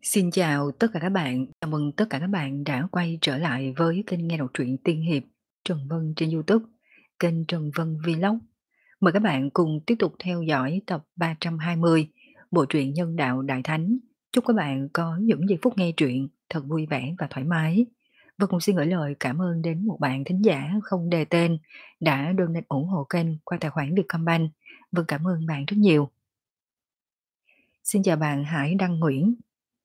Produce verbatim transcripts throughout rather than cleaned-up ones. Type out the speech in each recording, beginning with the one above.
Xin chào tất cả các bạn, chào mừng tất cả các bạn đã quay trở lại với kênh nghe đọc truyện tiên hiệp Trần Vân trên YouTube, kênh Trần Vân Vlog. Mời các bạn cùng tiếp tục theo dõi tập ba trăm hai mươi bộ truyện Nhân đạo Đại Thánh. Chúc các bạn có những giây phút nghe truyện thật vui vẻ và thoải mái. Và cùng xin gửi lời cảm ơn đến một bạn thính giả không đề tên đã donate ủng hộ kênh qua tài khoản Vietcombank. Vâng, cảm ơn bạn rất nhiều. Xin chào bạn Hải Đăng Nguyễn.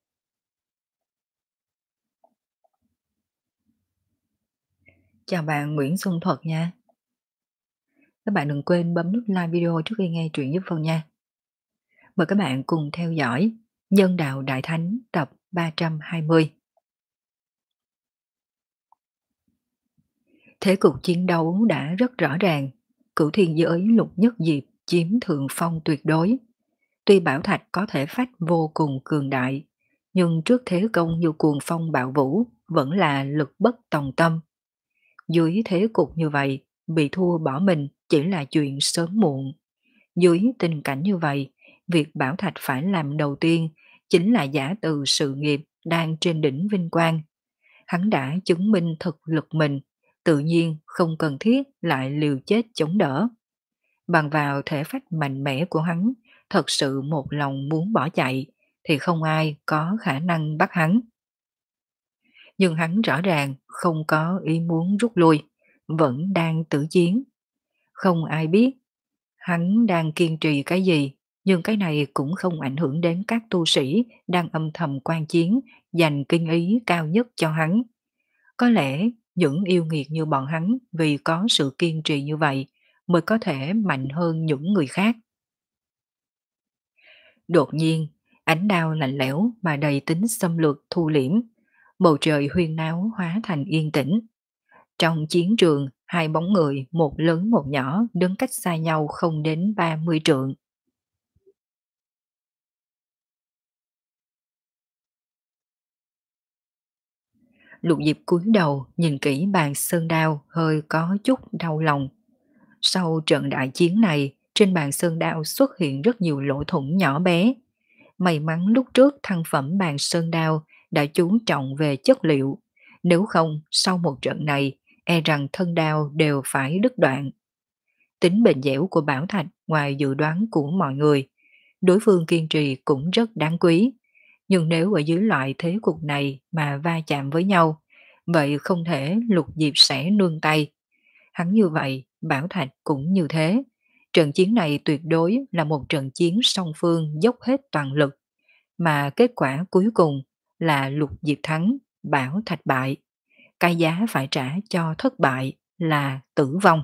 Chào bạn Nguyễn Xuân Thuật nha. Các bạn đừng quên bấm nút like video trước khi nghe truyện giúp Vân nha. Mời các bạn cùng theo dõi Nhân đạo Đại Thánh tập ba trăm hai mươi. Thế cục chiến đấu đã rất rõ ràng, cửu thiên giới Lục Nhất Diệp chiếm thượng phong tuyệt đối. Tuy Bảo Thạch có thể phách vô cùng cường đại, nhưng trước thế công như cuồng phong bạo vũ vẫn là lực bất tòng tâm. Dưới thế cục như vậy, bị thua bỏ mình chỉ là chuyện sớm muộn. Dưới tình cảnh như vậy, việc Bảo Thạch phải làm đầu tiên chính là giả từ sự nghiệp đang trên đỉnh vinh quang. Hắn đã chứng minh thực lực mình, tự nhiên không cần thiết lại liều chết chống đỡ. Bằng vào thể phách mạnh mẽ của hắn, thật sự một lòng muốn bỏ chạy, thì không ai có khả năng bắt hắn. Nhưng hắn rõ ràng không có ý muốn rút lui, vẫn đang tử chiến. Không ai biết hắn đang kiên trì cái gì, nhưng cái này cũng không ảnh hưởng đến các tu sĩ đang âm thầm quan chiến, dành kinh ý cao nhất cho hắn. Có lẽ những yêu nghiệt như bọn hắn vì có sự kiên trì như vậy mới có thể mạnh hơn những người khác. Đột nhiên, ánh đao lạnh lẽo mà đầy tính xâm lược thu liễm, bầu trời huyên náo hóa thành yên tĩnh. Trong chiến trường, hai bóng người, một lớn một nhỏ, đứng cách xa nhau không đến ba mươi trượng. Lục Diệp cúi đầu nhìn kỹ bàn sơn đao hơi có chút đau lòng. Sau trận đại chiến này, trên bàn sơn đao xuất hiện rất nhiều lỗ thủng nhỏ bé. May mắn lúc trước thăng phẩm bàn sơn đao đã chú trọng về chất liệu. Nếu không, sau một trận này, e rằng thân đao đều phải đứt đoạn. Tính bền dẻo của Bảo Thạch ngoài dự đoán của mọi người, đối phương kiên trì cũng rất đáng quý. Nhưng nếu ở dưới loại thế cục này mà va chạm với nhau, vậy không thể Lục Diệp sẽ nương tay. Hắn như vậy, Bảo Thạch cũng như thế. Trận chiến này tuyệt đối là một trận chiến song phương dốc hết toàn lực, mà kết quả cuối cùng là Lục Diệp thắng, Bảo Thạch bại. Cái giá phải trả cho thất bại là tử vong.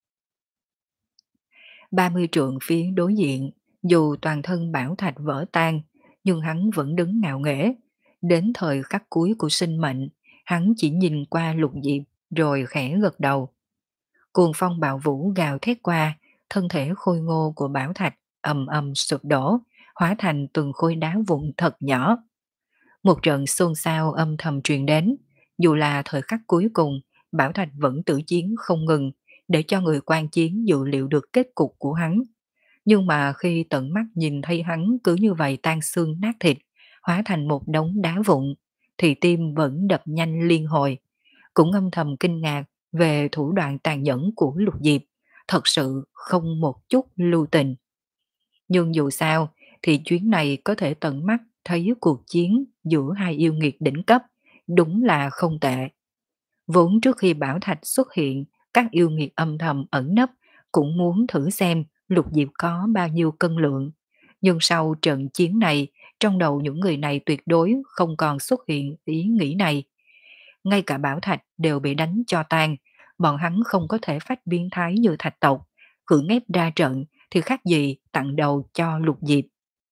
ba mươi trượng phía đối diện, dù toàn thân Bảo Thạch vỡ tan, nhưng hắn vẫn đứng ngạo nghễ. Đến thời khắc cuối của sinh mệnh, hắn chỉ nhìn qua Lục Diệp rồi khẽ gật đầu. Cuồng phong bạo vũ gào thét qua, thân thể khôi ngô của Bảo Thạch ầm ầm sụp đổ, hóa thành từng khối đá vụn thật nhỏ. Một trận xôn xao âm thầm truyền đến, dù là thời khắc cuối cùng, Bảo Thạch vẫn tử chiến không ngừng, để cho người quan chiến dự liệu được kết cục của hắn. Nhưng mà khi tận mắt nhìn thấy hắn cứ như vậy tan xương nát thịt, hóa thành một đống đá vụn, thì tim vẫn đập nhanh liên hồi. Cũng âm thầm kinh ngạc về thủ đoạn tàn nhẫn của Lục Diệp, thật sự không một chút lưu tình. Nhưng dù sao thì chuyến này có thể tận mắt thấy cuộc chiến giữa hai yêu nghiệt đỉnh cấp, đúng là không tệ. Vốn trước khi Bảo Thạch xuất hiện, các yêu nghiệt âm thầm ẩn nấp cũng muốn thử xem Lục Diệp có bao nhiêu cân lượng. Nhưng sau trận chiến này, trong đầu những người này tuyệt đối không còn xuất hiện ý nghĩ này. Ngay cả Bảo Thạch đều bị đánh cho tan, bọn hắn không có thể phát biến thái như Thạch tộc, cưỡng ép ra trận thì khác gì tặng đầu cho Lục Diệp.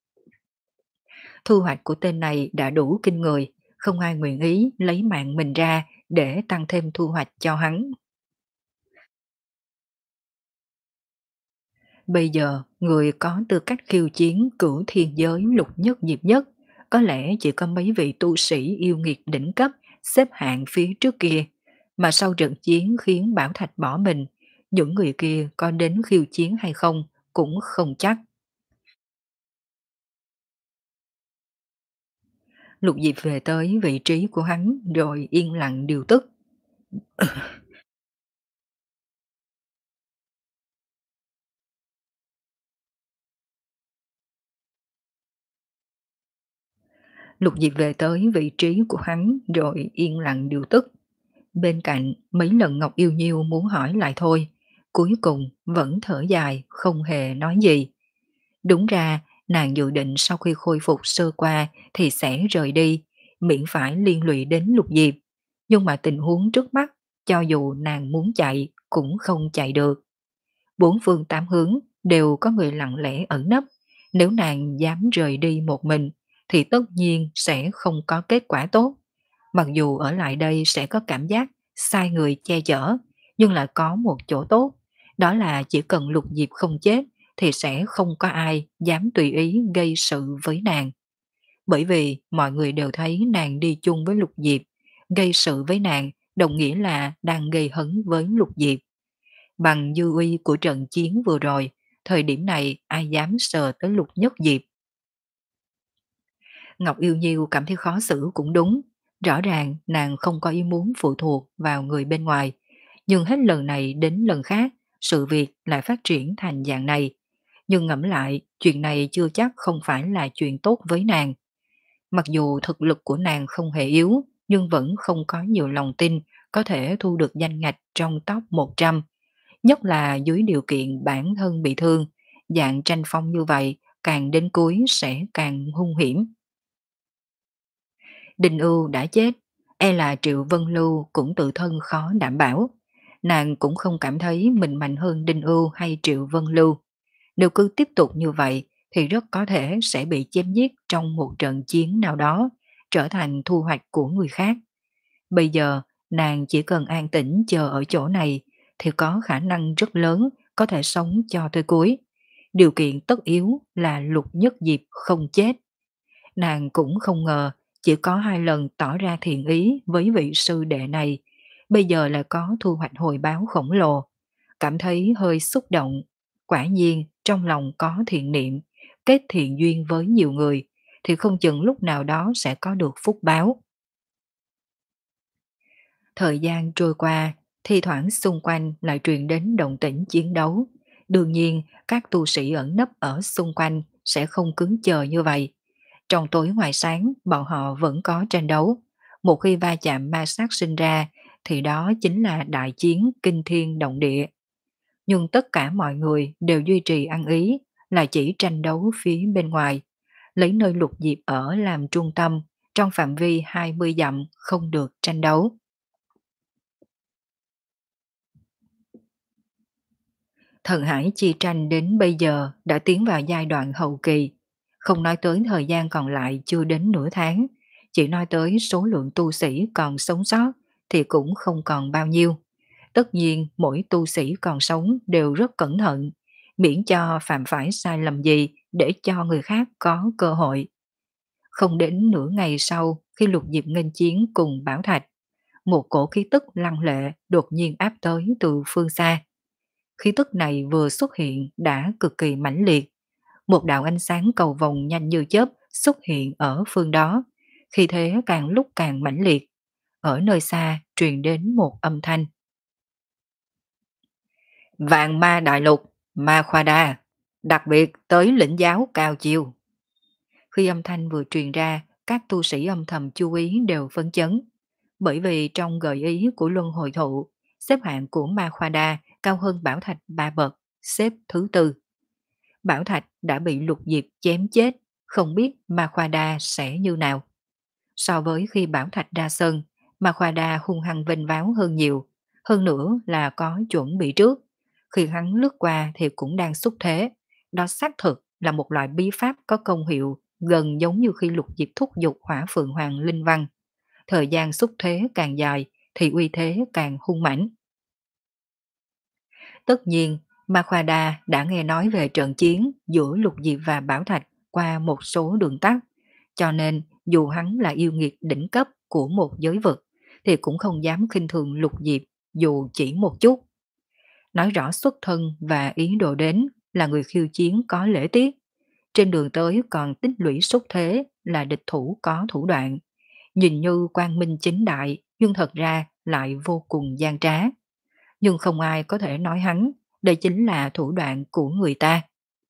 Thu hoạch của tên này đã đủ kinh người, không ai nguyện ý lấy mạng mình ra để tăng thêm thu hoạch cho hắn. Bây giờ, người có tư cách khiêu chiến cửu thiên giới Lục Nhất Diệp nhất, có lẽ chỉ có mấy vị tu sĩ yêu nghiệt đỉnh cấp xếp hạng phía trước kia, mà sau trận chiến khiến Bảo Thạch bỏ mình, những người kia có đến khiêu chiến hay không cũng không chắc. Lục Diệp về tới vị trí của hắn rồi yên lặng điều tức. Lục Diệp về tới vị trí của hắn rồi yên lặng điều tức. Bên cạnh mấy lần Ngọc Yêu Nhiêu muốn hỏi lại thôi, cuối cùng vẫn thở dài không hề nói gì. Đúng ra nàng dự định sau khi khôi phục sơ qua thì sẽ rời đi, miễn phải liên lụy đến Lục Diệp. Nhưng mà tình huống trước mắt, cho dù nàng muốn chạy cũng không chạy được. Bốn phương tám hướng đều có người lặng lẽ ẩn nấp. Nếu nàng dám rời đi một mình thì tất nhiên sẽ không có kết quả tốt. Mặc dù ở lại đây sẽ có cảm giác sai người che chở, nhưng lại có một chỗ tốt, đó là chỉ cần Lục Diệp không chết thì sẽ không có ai dám tùy ý gây sự với nàng. Bởi vì mọi người đều thấy nàng đi chung với Lục Diệp, gây sự với nàng đồng nghĩa là đang gây hấn với Lục Diệp. Bằng dư uy của trận chiến vừa rồi, thời điểm này ai dám sờ tới Lục Nhất Diệp. Ngọc Yêu Nhiêu cảm thấy khó xử cũng đúng. Rõ ràng nàng không có ý muốn phụ thuộc vào người bên ngoài. Nhưng hết lần này đến lần khác, sự việc lại phát triển thành dạng này. Nhưng ngẫm lại, chuyện này chưa chắc không phải là chuyện tốt với nàng. Mặc dù thực lực của nàng không hề yếu, nhưng vẫn không có nhiều lòng tin có thể thu được danh ngạch trong top một trăm. Nhất là dưới điều kiện bản thân bị thương, dạng tranh phong như vậy càng đến cuối sẽ càng hung hiểm. Đinh Ưu đã chết, e là Triệu Vân Lưu cũng tự thân khó đảm bảo. Nàng cũng không cảm thấy mình mạnh hơn Đinh Ưu hay Triệu Vân Lưu. Nếu cứ tiếp tục như vậy thì rất có thể sẽ bị chém giết trong một trận chiến nào đó, trở thành thu hoạch của người khác. Bây giờ, nàng chỉ cần an tĩnh chờ ở chỗ này thì có khả năng rất lớn có thể sống cho tới cuối. Điều kiện tất yếu là Lục Nhất Diệp không chết. Nàng cũng không ngờ chỉ có hai lần tỏ ra thiện ý với vị sư đệ này, bây giờ lại có thu hoạch hồi báo khổng lồ. Cảm thấy hơi xúc động, quả nhiên trong lòng có thiện niệm, kết thiện duyên với nhiều người, thì không chừng lúc nào đó sẽ có được phúc báo. Thời gian trôi qua, thi thoảng xung quanh lại truyền đến động tĩnh chiến đấu. Đương nhiên, các tu sĩ ẩn nấp ở xung quanh sẽ không cứng chờ như vậy. Trong tối ngoài sáng, bọn họ vẫn có tranh đấu. Một khi va chạm ma sát sinh ra, thì đó chính là đại chiến kinh thiên động địa. Nhưng tất cả mọi người đều duy trì ăn ý, là chỉ tranh đấu phía bên ngoài, lấy nơi Lục Diệp ở làm trung tâm, trong phạm vi hai mươi dặm không được tranh đấu. Thần Hải chi tranh đến bây giờ đã tiến vào giai đoạn hậu kỳ, không nói tới thời gian còn lại chưa đến nửa tháng, chỉ nói tới số lượng tu sĩ còn sống sót thì cũng không còn bao nhiêu. Tất nhiên mỗi tu sĩ còn sống đều rất cẩn thận, miễn cho phạm phải sai lầm gì để cho người khác có cơ hội. Không đến nửa ngày sau khi Lục Diệp nghênh chiến cùng Bảo Thạch, một cổ khí tức lăng lệ đột nhiên áp tới từ phương xa. Khí tức này vừa xuất hiện đã cực kỳ mãnh liệt. Một đạo ánh sáng cầu vồng nhanh như chớp xuất hiện ở phương đó. Khi thế càng lúc càng mãnh liệt. Ở nơi xa truyền đến một âm thanh. Vạn ma đại lục, ma khoa đa, đặc biệt tới lĩnh giáo cao chiêu. Khi âm thanh vừa truyền ra, các tu sĩ âm thầm chú ý đều phấn chấn. Bởi vì trong gợi ý của luân hồi thụ, xếp hạng của ma khoa đa cao hơn Bảo Thạch ba bậc, xếp thứ tư. Bảo Thạch đã bị Lục Diệp chém chết, không biết Ma Khoa Đa sẽ như nào. So với khi Bảo Thạch ra sân, Ma Khoa Đa hung hăng vênh váo hơn nhiều, hơn nữa là có chuẩn bị trước. Khi hắn lướt qua thì cũng đang xúc thế, đó xác thực là một loại bí pháp có công hiệu gần giống như khi Lục Diệp thúc giục Hỏa Phượng Hoàng Linh Văn. Thời gian xúc thế càng dài thì uy thế càng hung mãnh. Tất nhiên, Ma Khoa Đa đã nghe nói về trận chiến giữa Lục Diệp và Bảo Thạch qua một số đường tắt, cho nên dù hắn là yêu nghiệt đỉnh cấp của một giới vực, thì cũng không dám khinh thường Lục Diệp dù chỉ một chút. Nói rõ xuất thân và ý đồ đến là người khiêu chiến có lễ tiết, trên đường tới còn tích lũy xúc thế là địch thủ có thủ đoạn, nhìn như quang minh chính đại nhưng thật ra lại vô cùng gian trá. Nhưng không ai có thể nói hắn, đây chính là thủ đoạn của người ta.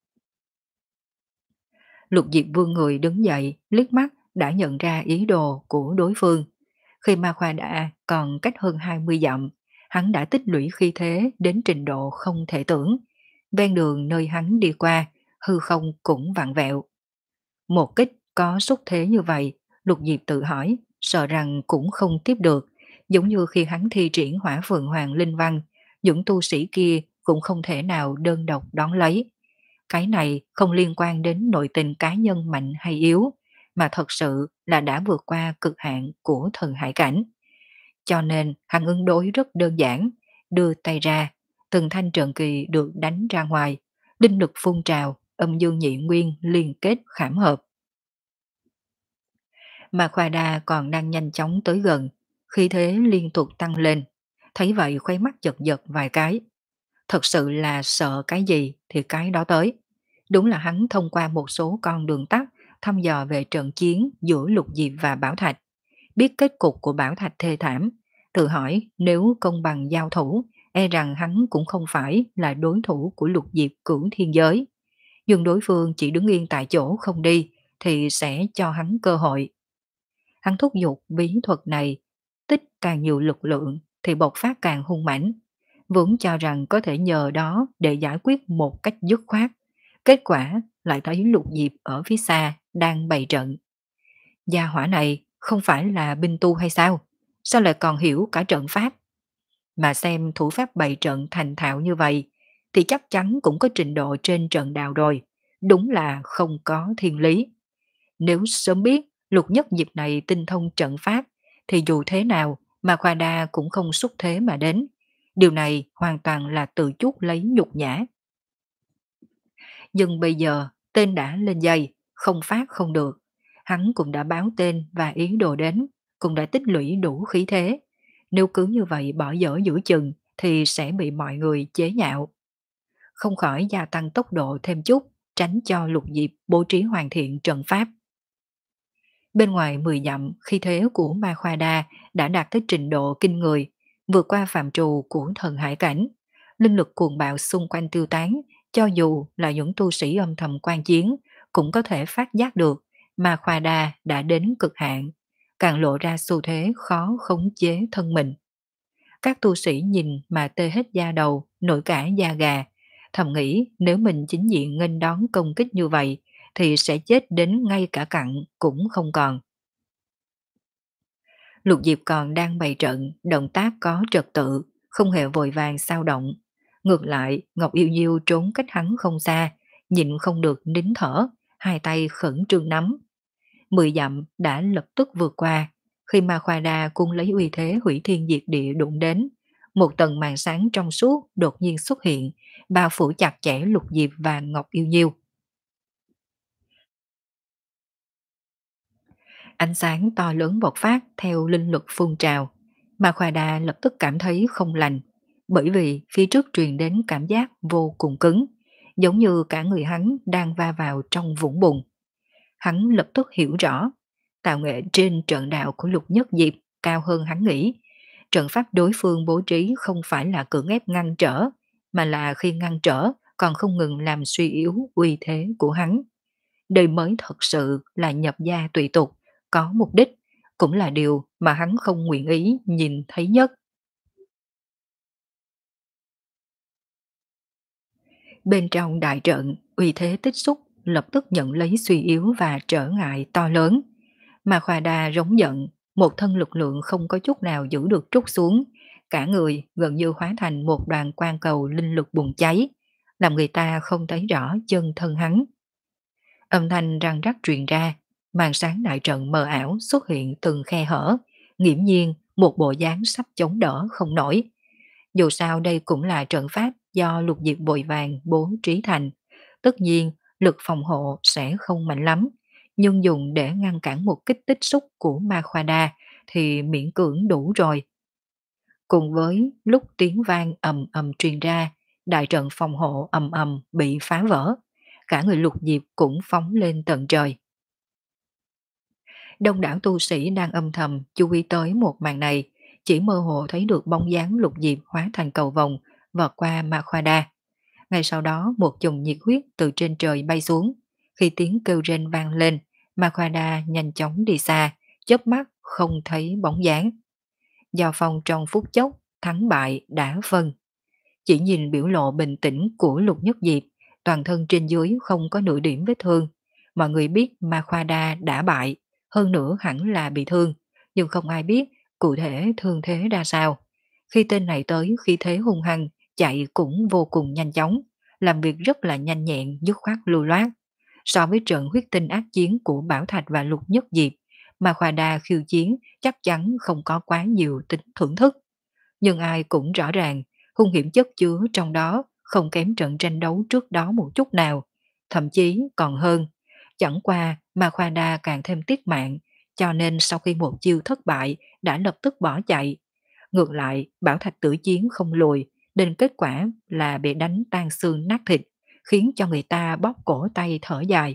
Lục Diệp Vương người đứng dậy, liếc mắt đã nhận ra ý đồ của đối phương. Khi Ma Khoa Đa còn cách hơn hai mươi dặm, hắn đã tích lũy khí thế đến trình độ không thể tưởng. Ven đường nơi hắn đi qua, hư không cũng vặn vẹo. Một kích có xúc thế như vậy, Lục Diệp tự hỏi, sợ rằng cũng không tiếp được. Giống như khi hắn thi triển Hỏa Phượng Hoàng Linh Văn, những tu sĩ kia cũng không thể nào đơn độc đón lấy. Cái này không liên quan đến nội tình cá nhân mạnh hay yếu, mà thật sự là đã vượt qua cực hạn của thần hải cảnh. Cho nên hắn ứng đối rất đơn giản, đưa tay ra, từng thanh trận kỳ được đánh ra ngoài, linh lực phun trào, âm dương nhị nguyên liên kết khảm hợp. Mà Khoa Đa còn đang nhanh chóng tới gần, khí thế liên tục tăng lên, thấy vậy khoái mắt giật giật vài cái. Thật sự là sợ cái gì thì cái đó tới. Đúng là hắn thông qua một số con đường tắt thăm dò về trận chiến giữa Lục Diệp và Bảo Thạch. Biết kết cục của Bảo Thạch thê thảm, tự hỏi nếu công bằng giao thủ, e rằng hắn cũng không phải là đối thủ của Lục Diệp Cửu Thiên Giới. Nhưng đối phương chỉ đứng yên tại chỗ không đi, thì sẽ cho hắn cơ hội. Hắn thúc giục bí thuật này, tích càng nhiều lực lượng thì bộc phát càng hung mãnh, vốn cho rằng có thể nhờ đó để giải quyết một cách dứt khoát. Kết quả lại thấy Lục Diệp ở phía xa đang bày trận. Gia hỏa này không phải là binh tu hay sao? Sao lại còn hiểu cả trận pháp? Mà xem thủ pháp bày trận thành thạo như vậy thì chắc chắn cũng có trình độ trên trận đạo rồi. Đúng là không có thiên lý. Nếu sớm biết Lục Nhất Diệp này tinh thông trận pháp thì dù thế nào mà Khoa Đa cũng không xúc thế mà đến. Điều này hoàn toàn là tự chuốc lấy nhục nhã. Nhưng bây giờ tên đã lên dây, không phát không được. Hắn cũng đã báo tên và ý đồ đến, cũng đã tích lũy đủ khí thế. Nếu cứ như vậy bỏ dở giữa chừng thì sẽ bị mọi người chế nhạo. Không khỏi gia tăng tốc độ thêm chút, tránh cho Lục Diệp bố trí hoàn thiện trận pháp. Bên ngoài mười dặm, khí thế của Ma Khoa Đa đã đạt tới trình độ kinh người, vượt qua phạm trù của thần hải cảnh. Linh lực cuồng bạo xung quanh tiêu tán, cho dù là những tu sĩ âm thầm quan chiến, cũng có thể phát giác được Ma Khoa Đa đã đến cực hạn, càng lộ ra xu thế khó khống chế thân mình. Các tu sĩ nhìn mà tê hết da đầu, nổi cả da gà, thầm nghĩ nếu mình chính diện nghênh đón công kích như vậy thì sẽ chết đến ngay cả cặn cũng không còn. Lục Diệp còn đang bày trận, động tác có trật tự, không hề vội vàng sao động. Ngược lại, Ngọc Yêu Diêu trốn cách hắn không xa, nhịn không được nín thở, hai tay khẩn trương nắm. Mười dặm đã lập tức vượt qua, khi Ma Khoa Đa cung lấy uy thế hủy thiên diệt địa đụng đến. Một tầng màn sáng trong suốt đột nhiên xuất hiện, bao phủ chặt chẽ Lục Diệp và Ngọc Yêu Diêu. Ánh sáng to lớn bộc phát theo linh lực phun trào, mà Khoa Đa lập tức cảm thấy không lành, bởi vì phía trước truyền đến cảm giác vô cùng cứng, giống như cả người hắn đang va vào trong vũng bùn. Hắn lập tức hiểu rõ, tạo nghệ trên trận đạo của Lục Nhất Diệp cao hơn hắn nghĩ. Trận pháp đối phương bố trí không phải là cưỡng ép ngăn trở, mà là khi ngăn trở còn không ngừng làm suy yếu uy thế của hắn. Đây mới thật sự là nhập gia tùy tục, có mục đích, cũng là điều mà hắn không nguyện ý nhìn thấy nhất. Bên trong đại trận, uy thế tích xúc lập tức nhận lấy suy yếu và trở ngại to lớn. Mà Khoa Đa rống giận, một thân lực lượng không có chút nào giữ được trút xuống, cả người gần như hóa thành một đoàn quang cầu linh lực bùng cháy, làm người ta không thấy rõ chân thân hắn. Âm thanh răng rắc truyền ra, màn sáng đại trận mờ ảo xuất hiện từng khe hở, nghiễm nhiên một bộ dáng sắp chống đỡ không nổi. Dù sao đây cũng là trận pháp do Lục Diệp vội vàng bố trí thành, tất nhiên lực phòng hộ sẽ không mạnh lắm, nhưng dùng để ngăn cản một kích tích xúc của Ma Khoa Đa thì miễn cưỡng đủ rồi. Cùng với lúc tiếng vang ầm ầm truyền ra, đại trận phòng hộ ầm ầm bị phá vỡ, cả người Lục Diệp cũng phóng lên tận trời. Đông đảo tu sĩ đang âm thầm chú ý tới một màn này, chỉ mơ hồ thấy được bóng dáng Lục Diệp hóa thành cầu vồng vọt qua Ma Khoa Đa. Ngay sau đó một chùm nhiệt huyết từ trên trời bay xuống. Khi tiếng kêu rên vang lên, Ma Khoa Đa nhanh chóng đi xa, chớp mắt không thấy bóng dáng. Giao phong trong phút chốc, thắng bại đã phân. Chỉ nhìn biểu lộ bình tĩnh của Lục Nhất Diệp, toàn thân trên dưới không có nửa điểm vết thương. Mọi người biết Ma Khoa Đa đã bại, hơn nữa hẳn là bị thương, nhưng không ai biết cụ thể thương thế ra sao. Khi tên này tới khí thế hung hăng, chạy cũng vô cùng nhanh chóng, làm việc rất là nhanh nhẹn, dứt khoát lưu loát. So với trận huyết tinh ác chiến của Bảo Thạch và Lục Nhất Diệp, Ma Khoa Đa khiêu chiến chắc chắn không có quá nhiều tính thưởng thức. Nhưng ai cũng rõ ràng, hung hiểm chất chứa trong đó không kém trận tranh đấu trước đó một chút nào, thậm chí còn hơn. Chẳng qua Ma Khoa Đa càng thêm tiếc mạng, cho nên sau khi một chiêu thất bại đã lập tức bỏ chạy. Ngược lại, Bảo Thạch tử chiến không lùi, nên kết quả là bị đánh tan xương nát thịt, khiến cho người ta bóp cổ tay thở dài.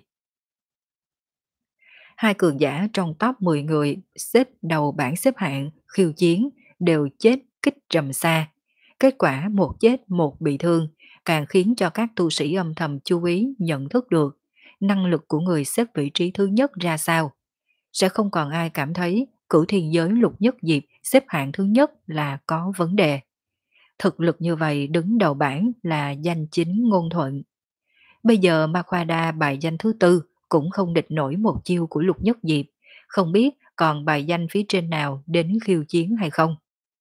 Hai cường giả trong top mười người xếp đầu bảng xếp hạng khiêu chiến đều chết kích trầm xa. Kết quả một chết một bị thương càng khiến cho các tu sĩ âm thầm chú ý nhận thức được năng lực của người xếp vị trí thứ nhất ra sao. Sẽ không còn ai cảm thấy cửu thiên giới Lục Nhất Diệp xếp hạng thứ nhất là có vấn đề. Thực lực như vậy đứng đầu bảng là danh chính ngôn thuận. Bây giờ Ma Khoa Đa bài danh thứ tư cũng không địch nổi một chiêu của Lục Nhất Diệp, không biết còn bài danh phía trên nào đến khiêu chiến hay không.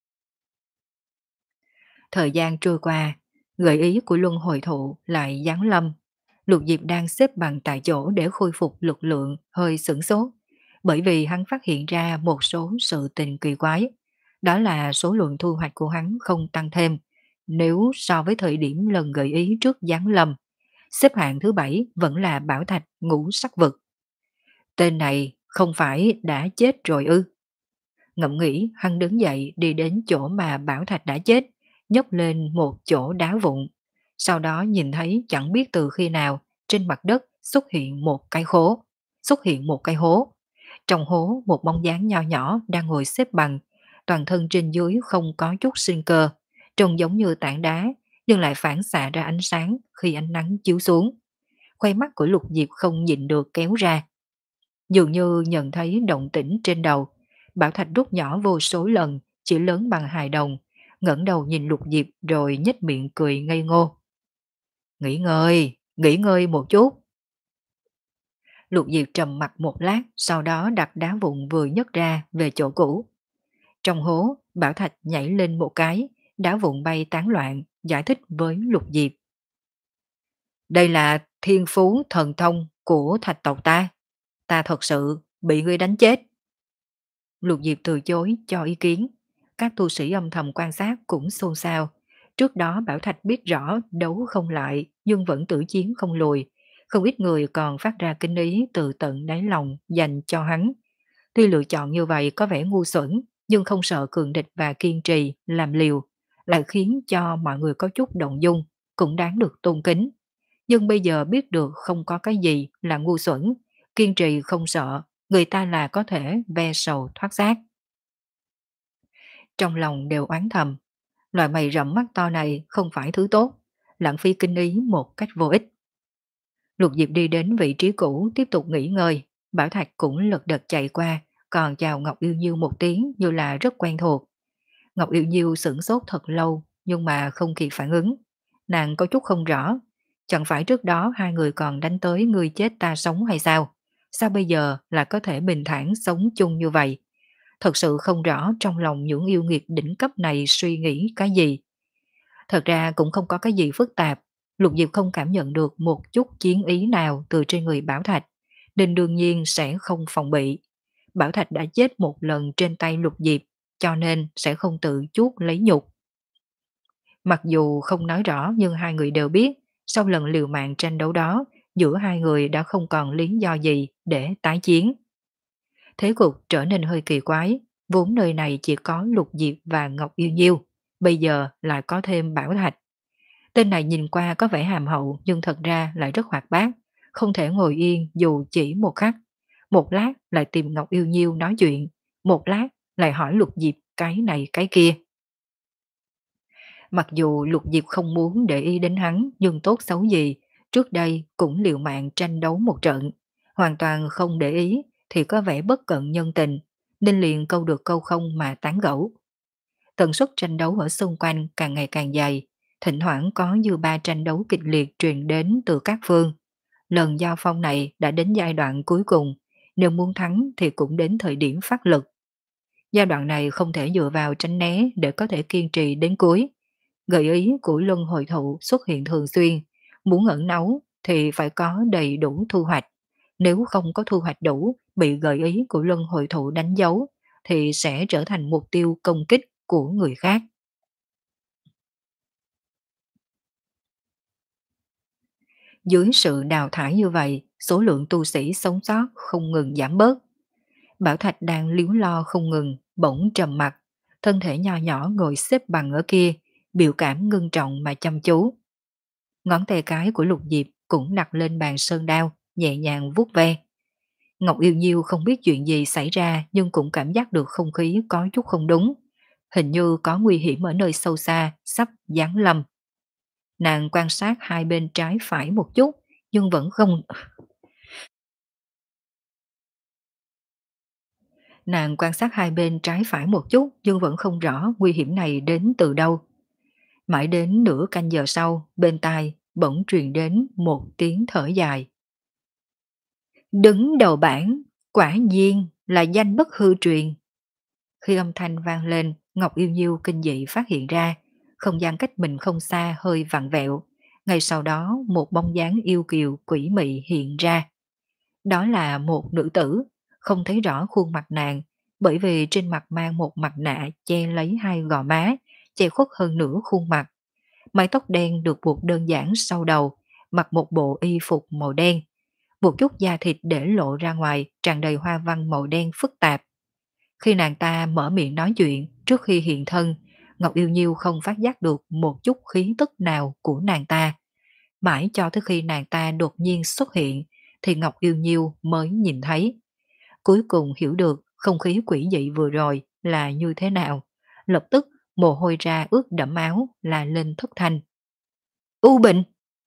Thời gian trôi qua, gợi ý của luân hồi thụ lại giáng lâm. Lục Diệp đang xếp bằng tại chỗ để khôi phục lực lượng hơi sửng sốt, bởi vì hắn phát hiện ra một số sự tình kỳ quái. Đó là số lượng thu hoạch của hắn không tăng thêm, nếu so với thời điểm lần gợi ý trước giáng lâm. Xếp hạng thứ bảy vẫn là Bảo Thạch ngũ sắc vực. Tên này không phải đã chết rồi ư? Ngẫm nghĩ, hắn đứng dậy đi đến chỗ mà Bảo Thạch đã chết, nhấc lên một chỗ đá vụn. Sau đó nhìn thấy chẳng biết từ khi nào trên mặt đất xuất hiện một cái khố, xuất hiện một cái hố. Trong hố một bóng dáng nho nhỏ đang ngồi xếp bằng, toàn thân trên dưới không có chút sinh cơ, trông giống như tảng đá, nhưng lại phản xạ ra ánh sáng khi ánh nắng chiếu xuống. Khoai mắt của Lục Diệp không nhịn được kéo ra. Dường như nhận thấy động tĩnh trên đầu, Bảo Thạch rút nhỏ vô số lần, chỉ lớn bằng hài đồng, ngẩng đầu nhìn Lục Diệp rồi nhếch miệng cười ngây ngô. Nghỉ ngơi, nghỉ ngơi một chút. Lục Diệp trầm mặt một lát, sau đó đặt đá vụn vừa nhấc ra về chỗ cũ. Trong hố, Bảo Thạch nhảy lên một cái, đá vụn bay tán loạn, giải thích với Lục Diệp. Đây là thiên phú thần thông của thạch tộc ta. Ta thật sự bị ngươi đánh chết. Lục Diệp từ chối cho ý kiến. Các tu sĩ âm thầm quan sát cũng xôn xao. Trước đó Bảo Thạch biết rõ đấu không lại nhưng vẫn tử chiến không lùi. Không ít người còn phát ra kinh ý từ tận đáy lòng dành cho hắn. Tuy lựa chọn như vậy có vẻ ngu xuẩn, nhưng không sợ cường địch và kiên trì, làm liều, lại khiến cho mọi người có chút động dung, cũng đáng được tôn kính. Nhưng bây giờ biết được không có cái gì là ngu xuẩn, kiên trì không sợ, người ta là có thể ve sầu thoát xác. Trong lòng đều oán thầm, loại mày rậm mắt to này không phải thứ tốt, lãng phí kinh ý một cách vô ích. Lục Diệp đi đến vị trí cũ tiếp tục nghỉ ngơi, Bảo Thạch cũng lật đật chạy qua, còn chào Ngọc Yêu Nhiêu một tiếng như là rất quen thuộc. Ngọc Yêu Nhiêu sửng sốt thật lâu nhưng mà không kịp phản ứng. Nàng có chút không rõ, chẳng phải trước đó hai người còn đánh tới người chết ta sống hay sao? Sao bây giờ là có thể bình thản sống chung như vậy? Thật sự không rõ trong lòng những yêu nghiệt đỉnh cấp này suy nghĩ cái gì. Thật ra cũng không có cái gì phức tạp, Lục Diệp không cảm nhận được một chút chiến ý nào từ trên người Bảo Thạch, nên đương nhiên sẽ không phòng bị. Bảo Thạch đã chết một lần trên tay Lục Diệp, cho nên sẽ không tự chuốc lấy nhục. Mặc dù không nói rõ nhưng hai người đều biết, sau lần liều mạng tranh đấu đó, giữa hai người đã không còn lý do gì để tái chiến. Thế cục trở nên hơi kỳ quái, vốn nơi này chỉ có Lục Diệp và Ngọc Yêu Nhiêu, bây giờ lại có thêm Bảo Thạch. Tên này nhìn qua có vẻ hàm hậu nhưng thật ra lại rất hoạt bát, không thể ngồi yên dù chỉ một khắc. một lát lại tìm Ngọc Yêu Nhiêu nói chuyện, một lát lại hỏi Lục Diệp cái này cái kia. Mặc dù Lục Diệp không muốn để ý đến hắn nhưng tốt xấu gì, trước đây cũng liều mạng tranh đấu một trận, hoàn toàn không để ý thì có vẻ bất cận nhân tình, nên liền câu được câu không mà tán gẫu. Tần suất tranh đấu ở xung quanh càng ngày càng dày, thỉnh thoảng có dư ba tranh đấu kịch liệt truyền đến từ các phương. Lần giao phong này đã đến giai đoạn cuối cùng, nếu muốn thắng thì cũng đến thời điểm phát lực. Giai đoạn này không thể dựa vào tránh né để có thể kiên trì đến cuối. Gợi ý của luân hồi thụ xuất hiện thường xuyên, muốn ẩn náu thì phải có đầy đủ thu hoạch. Nếu không có thu hoạch đủ, bị gợi ý của luân hồi thụ đánh dấu, thì sẽ trở thành mục tiêu công kích của người khác. Dưới sự đào thải như vậy, số lượng tu sĩ sống sót không ngừng giảm bớt. Bảo Thạch đang liếu lo không ngừng, bỗng trầm mặt, thân thể nho nhỏ ngồi xếp bằng ở kia, biểu cảm ngưng trọng mà chăm chú. Ngón tay cái của Lục Diệp cũng đặt lên bàn sơn đao, nhẹ nhàng vuốt ve. Ngọc Yêu Nhiêu không biết chuyện gì xảy ra nhưng cũng cảm giác được không khí có chút không đúng. Hình như có nguy hiểm ở nơi sâu xa, sắp giáng lâm. Nàng quan sát hai bên trái phải một chút, nhưng vẫn không... Nàng quan sát hai bên trái phải một chút nhưng vẫn không rõ nguy hiểm này đến từ đâu. Mãi đến nửa canh giờ sau, bên tai bỗng truyền đến một tiếng thở dài. Đứng đầu bảng, quả nhiên là danh bất hư truyền. Khi âm thanh vang lên, Ngọc Yêu Nhiêu kinh dị phát hiện ra, không gian cách mình không xa hơi vặn vẹo. Ngay sau đó một bóng dáng yêu kiều quỷ mị hiện ra. Đó là một nữ tử, không thấy rõ khuôn mặt nàng, bởi vì trên mặt mang một mặt nạ che lấy hai gò má, che khuất hơn nửa khuôn mặt. Mái tóc đen được buộc đơn giản sau đầu, mặc một bộ y phục màu đen. Một chút da thịt để lộ ra ngoài, tràn đầy hoa văn màu đen phức tạp. Khi nàng ta mở miệng nói chuyện, trước khi hiện thân, Ngọc Yêu Nhiêu không phát giác được một chút khí tức nào của nàng ta. Mãi cho tới khi nàng ta đột nhiên xuất hiện, thì Ngọc Yêu Nhiêu mới nhìn thấy. Cuối cùng hiểu được không khí quỷ dị vừa rồi là như thế nào. Lập tức mồ hôi ra ướt đẫm áo là lên thất thanh. U Bình!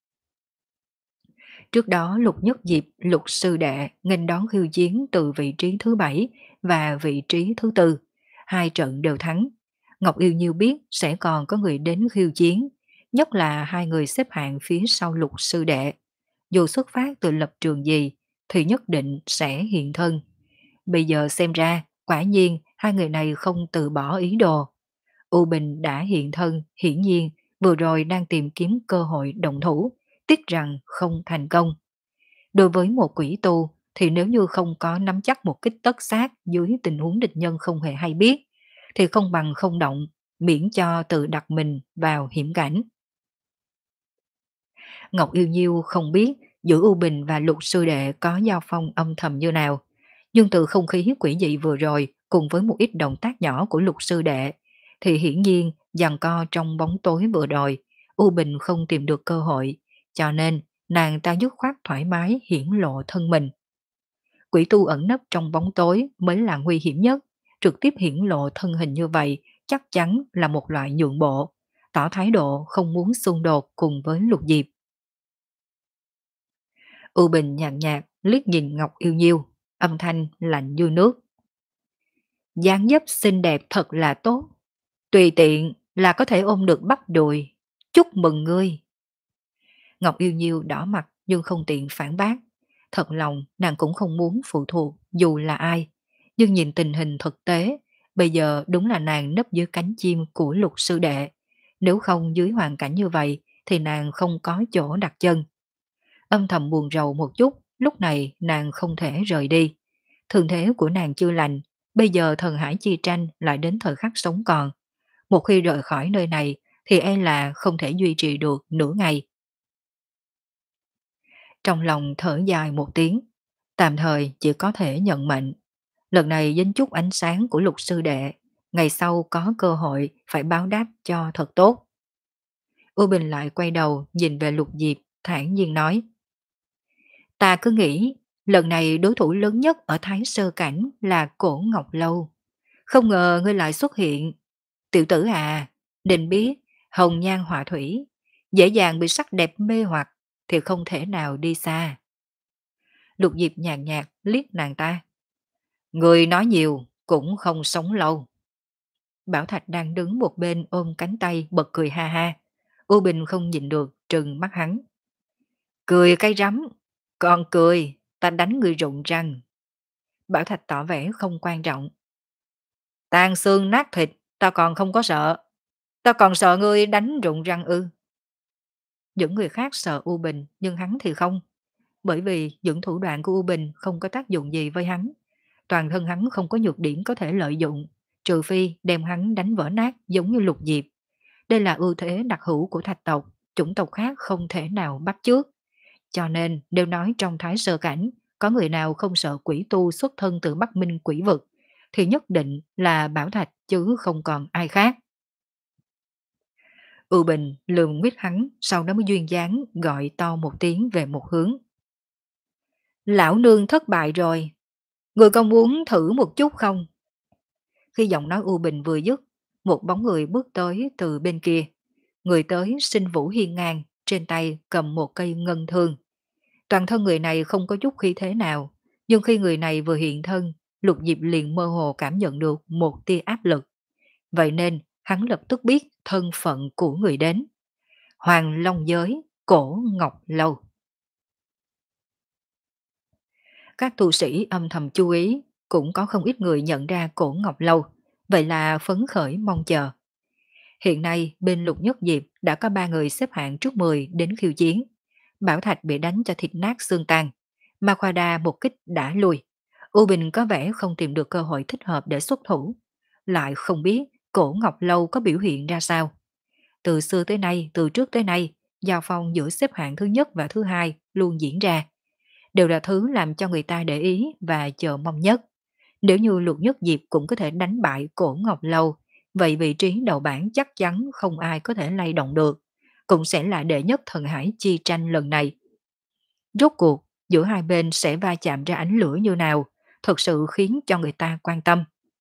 Trước đó Lục Nhất Diệp, Lục Sư Đệ nghênh đón khiêu chiến từ vị trí thứ bảy và vị trí thứ tư. Hai trận đều thắng. Ngọc Yêu Nhiêu biết sẽ còn có người đến khiêu chiến, nhất là hai người xếp hạng phía sau Lục Sư Đệ. Dù xuất phát từ lập trường gì thì nhất định sẽ hiện thân. Bây giờ xem ra, quả nhiên hai người này không từ bỏ ý đồ. U Bình đã hiện thân, hiển nhiên vừa rồi đang tìm kiếm cơ hội động thủ, tiếc rằng không thành công. Đối với một quỷ tu thì nếu như không có nắm chắc một kích tất sát dưới tình huống địch nhân không hề hay biết, thì không bằng không động, miễn cho tự đặt mình vào hiểm cảnh. Ngọc Yêu Nhiêu không biết giữa U Bình và Lục Sư Đệ có giao phong âm thầm như nào, nhưng từ không khí quỷ dị vừa rồi cùng với một ít động tác nhỏ của Lục Sư Đệ, thì hiển nhiên giằng co trong bóng tối vừa rồi, U Bình không tìm được cơ hội, cho nên nàng ta dứt khoát thoải mái hiển lộ thân mình. Quỷ tu ẩn nấp trong bóng tối mới là nguy hiểm nhất, trực tiếp hiển lộ thân hình như vậy chắc chắn là một loại nhượng bộ, tỏ thái độ không muốn xung đột cùng với Lục Diệp. U Bình nhàn nhạt liếc nhìn Ngọc Yêu Nhiêu, âm thanh lạnh như nước. Dáng dấp xinh đẹp thật là tốt, tùy tiện là có thể ôm được bắp đùi, chúc mừng ngươi. Ngọc Yêu Nhiêu đỏ mặt nhưng không tiện phản bác. Thật lòng nàng cũng không muốn phụ thuộc dù là ai, nhưng nhìn tình hình thực tế, bây giờ đúng là nàng nấp dưới cánh chim của Lục Sư Đệ. Nếu không dưới hoàn cảnh như vậy thì nàng không có chỗ đặt chân. Âm thầm buồn rầu một chút, lúc này nàng không thể rời đi. Thường thế của nàng chưa lành, bây giờ thần hải chi tranh lại đến thời khắc sống còn. Một khi rời khỏi nơi này thì e là không thể duy trì được nửa ngày. Trong lòng thở dài một tiếng, tạm thời chỉ có thể nhận mệnh. Lần này dính chút ánh sáng của Lục Sư Đệ, ngày sau có cơ hội phải báo đáp cho thật tốt. U Bình lại quay đầu nhìn về Lục Diệp, thản nhiên nói. Ta cứ nghĩ Lần này đối thủ lớn nhất ở Thái Sơ Cảnh là Cổ Ngọc Lâu. Không ngờ ngươi lại xuất hiện. Tiểu tử à, định biết, hồng nhan họa thủy, dễ dàng bị sắc đẹp mê hoặc thì không thể nào đi xa. Lục Diệp nhàn nhạt liếc nàng ta. Người nói nhiều cũng không sống lâu. Bảo Thạch đang đứng một bên ôm cánh tay bật cười ha ha. U Bình không nhìn được trừng mắt hắn. Cười cái rắm, còn cười, ta đánh người rụng răng. Bảo Thạch tỏ vẻ không quan trọng. Tan xương nát thịt, ta còn không có sợ. Ta còn sợ ngươi đánh rụng răng ư. Những người khác sợ U Bình nhưng hắn thì không. Bởi vì những thủ đoạn của U Bình không có tác dụng gì với hắn. Toàn thân hắn không có nhược điểm có thể lợi dụng, trừ phi đem hắn đánh vỡ nát giống như Lục Diệp. Đây là ưu thế đặc hữu của thạch tộc, chủng tộc khác không thể nào bắt chước. Cho nên đều nói trong Thái Sơ Cảnh, có người nào không sợ quỷ tu xuất thân từ Bắc Minh quỷ vực, thì nhất định là Bảo Thạch chứ không còn ai khác. U Bình lườm nguyết hắn, sau đó mới duyên dáng gọi to một tiếng về một hướng. Lão nương thất bại rồi, người còn muốn thử một chút không? Khi giọng nói U Bình vừa dứt, một bóng người bước tới từ bên kia. Người tới sinh vũ hiên ngang, trên tay cầm một cây ngân thương. Toàn thân người này không có chút khí thế nào, nhưng khi người này vừa hiện thân, Lục Diệp liền mơ hồ cảm nhận được một tia áp lực. Vậy nên, hắn lập tức biết thân phận của người đến. Hoàng Long Giới, Cổ Ngọc Lâu. Các tu sĩ âm thầm chú ý, cũng có không ít người nhận ra Cổ Ngọc Lâu, vậy là phấn khởi mong chờ. Hiện nay bên Lục Nhất Diệp đã có ba người xếp hạng trước mười đến khiêu chiến. Bảo Thạch bị đánh cho thịt nát xương tan. Ma Khoa Đa một kích đã lui. U Bình có vẻ không tìm được cơ hội thích hợp để xuất thủ. Lại không biết Cổ Ngọc Lâu có biểu hiện ra sao. Từ xưa tới nay, từ trước tới nay, giao phong giữa xếp hạng thứ nhất và thứ hai luôn diễn ra. Đều là thứ làm cho người ta để ý và chờ mong nhất. Nếu như Lục Nhất Diệp cũng có thể đánh bại Cổ Ngọc Lâu, vậy vị trí đầu bảng chắc chắn không ai có thể lay động được, cũng sẽ là đệ nhất thần hải chi tranh lần này. Rốt cuộc, giữa hai bên sẽ va chạm ra ánh lửa như nào, thật sự khiến cho người ta quan tâm.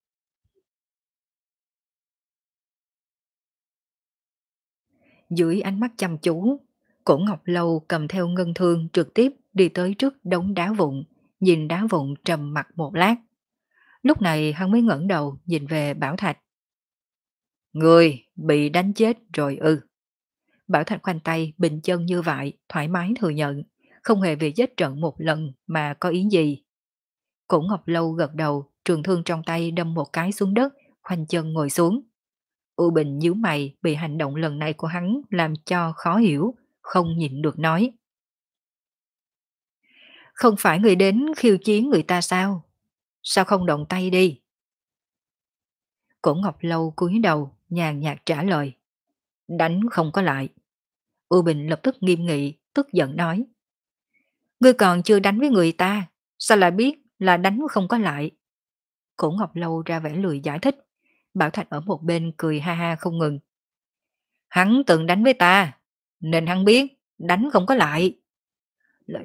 Dưới ánh mắt chăm chú, Cổ Ngọc Lâu cầm theo ngân thương trực tiếp đi tới trước đống đá vụn, nhìn đá vụn trầm mặt một lát. Lúc này hắn mới ngẩng đầu nhìn về Bảo Thạch. Người bị đánh chết rồi ư. Bảo Thạch khoanh tay bình chân như vậy, thoải mái thừa nhận, không hề vì chết trận một lần mà có ý gì. Cổ Ngọc Lâu gật đầu, trường thương trong tay đâm một cái xuống đất, khoanh chân ngồi xuống. U Bình nhíu mày bị hành động lần này của hắn làm cho khó hiểu, không nhịn được nói. Không phải người đến khiêu chiến người ta sao? Sao không động tay đi? Cổ Ngọc Lâu cúi đầu, nhàn nhạt trả lời. Đánh không có lại. U Bình lập tức nghiêm nghị, tức giận nói. Ngươi còn chưa đánh với người ta, sao lại biết là đánh không có lại? Cổ Ngọc Lâu ra vẻ lười giải thích. Bảo Thạch ở một bên cười ha ha không ngừng. Hắn từng đánh với ta, nên hắn biết đánh không có lại. Lời,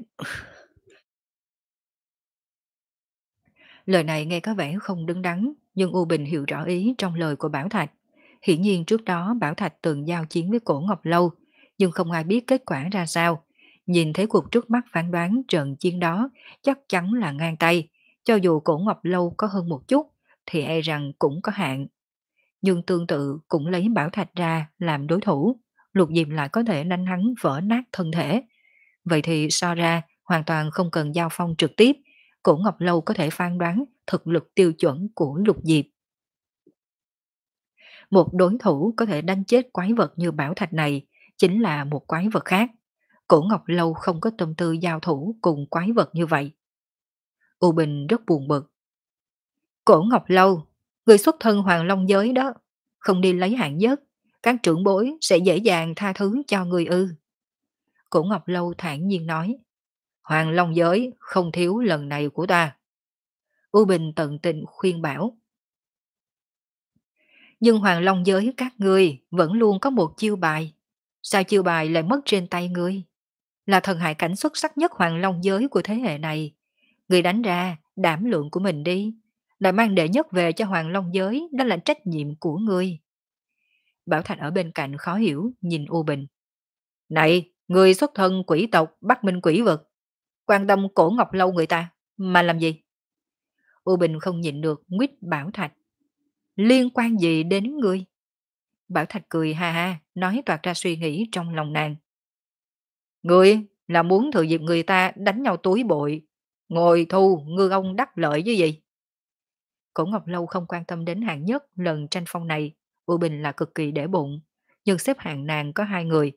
Lời này nghe có vẻ không đứng đắn, nhưng U Bình hiểu rõ ý trong lời của Bảo Thạch. Hiển nhiên trước đó Bảo Thạch từng giao chiến với Cổ Ngọc Lâu, nhưng không ai biết kết quả ra sao. Nhìn thấy cuộc trước mắt phán đoán trận chiến đó chắc chắn là ngang tay, cho dù Cổ Ngọc Lâu có hơn một chút thì e rằng cũng có hạn. Nhưng tương tự cũng lấy Bảo Thạch ra làm đối thủ, Lục Diệp lại có thể đánh hắn vỡ nát thân thể. Vậy thì so ra hoàn toàn không cần giao phong trực tiếp, Cổ Ngọc Lâu có thể phán đoán thực lực tiêu chuẩn của Lục Diệp. Một đối thủ có thể đánh chết quái vật như Bảo Thạch này chính là một quái vật khác. Cổ Ngọc Lâu không có tâm tư giao thủ cùng quái vật như vậy. U Bình rất buồn bực. Cổ Ngọc Lâu, người xuất thân Hoàng Long giới đó, không đi lấy hạng nhất, các trưởng bối sẽ dễ dàng tha thứ cho người ư. Cổ Ngọc Lâu thản nhiên nói. Hoàng Long giới không thiếu lần này của ta. U Bình tận tình khuyên bảo. Nhưng Hoàng Long giới các ngươi vẫn luôn có một chiêu bài. Sao chiêu bài lại mất trên tay ngươi? Là thần hải cảnh xuất sắc nhất Hoàng Long giới của thế hệ này. Người đánh ra đảm lượng của mình đi, là mang đệ nhất về cho Hoàng Long giới, đó là trách nhiệm của ngươi. Bảo Thạch ở bên cạnh khó hiểu, nhìn U Bình. Này, người xuất thân quỷ tộc Bắc Minh quỷ vực, quan tâm cổ Ngọc Lâu người ta, mà làm gì? U Bình không nhịn được, nguyết Bảo Thạch. Liên quan gì đến ngươi? Bảo Thạch cười ha ha, nói toạc ra suy nghĩ trong lòng nàng. Ngươi là muốn thừa dịp người ta đánh nhau túi bội, ngồi thu ngư ông đắc lợi chứ gì? Cổ Ngọc Lâu không quan tâm đến hạng nhất lần tranh phong này, U Bình là cực kỳ để bụng, nhưng xếp hạng nàng có hai người.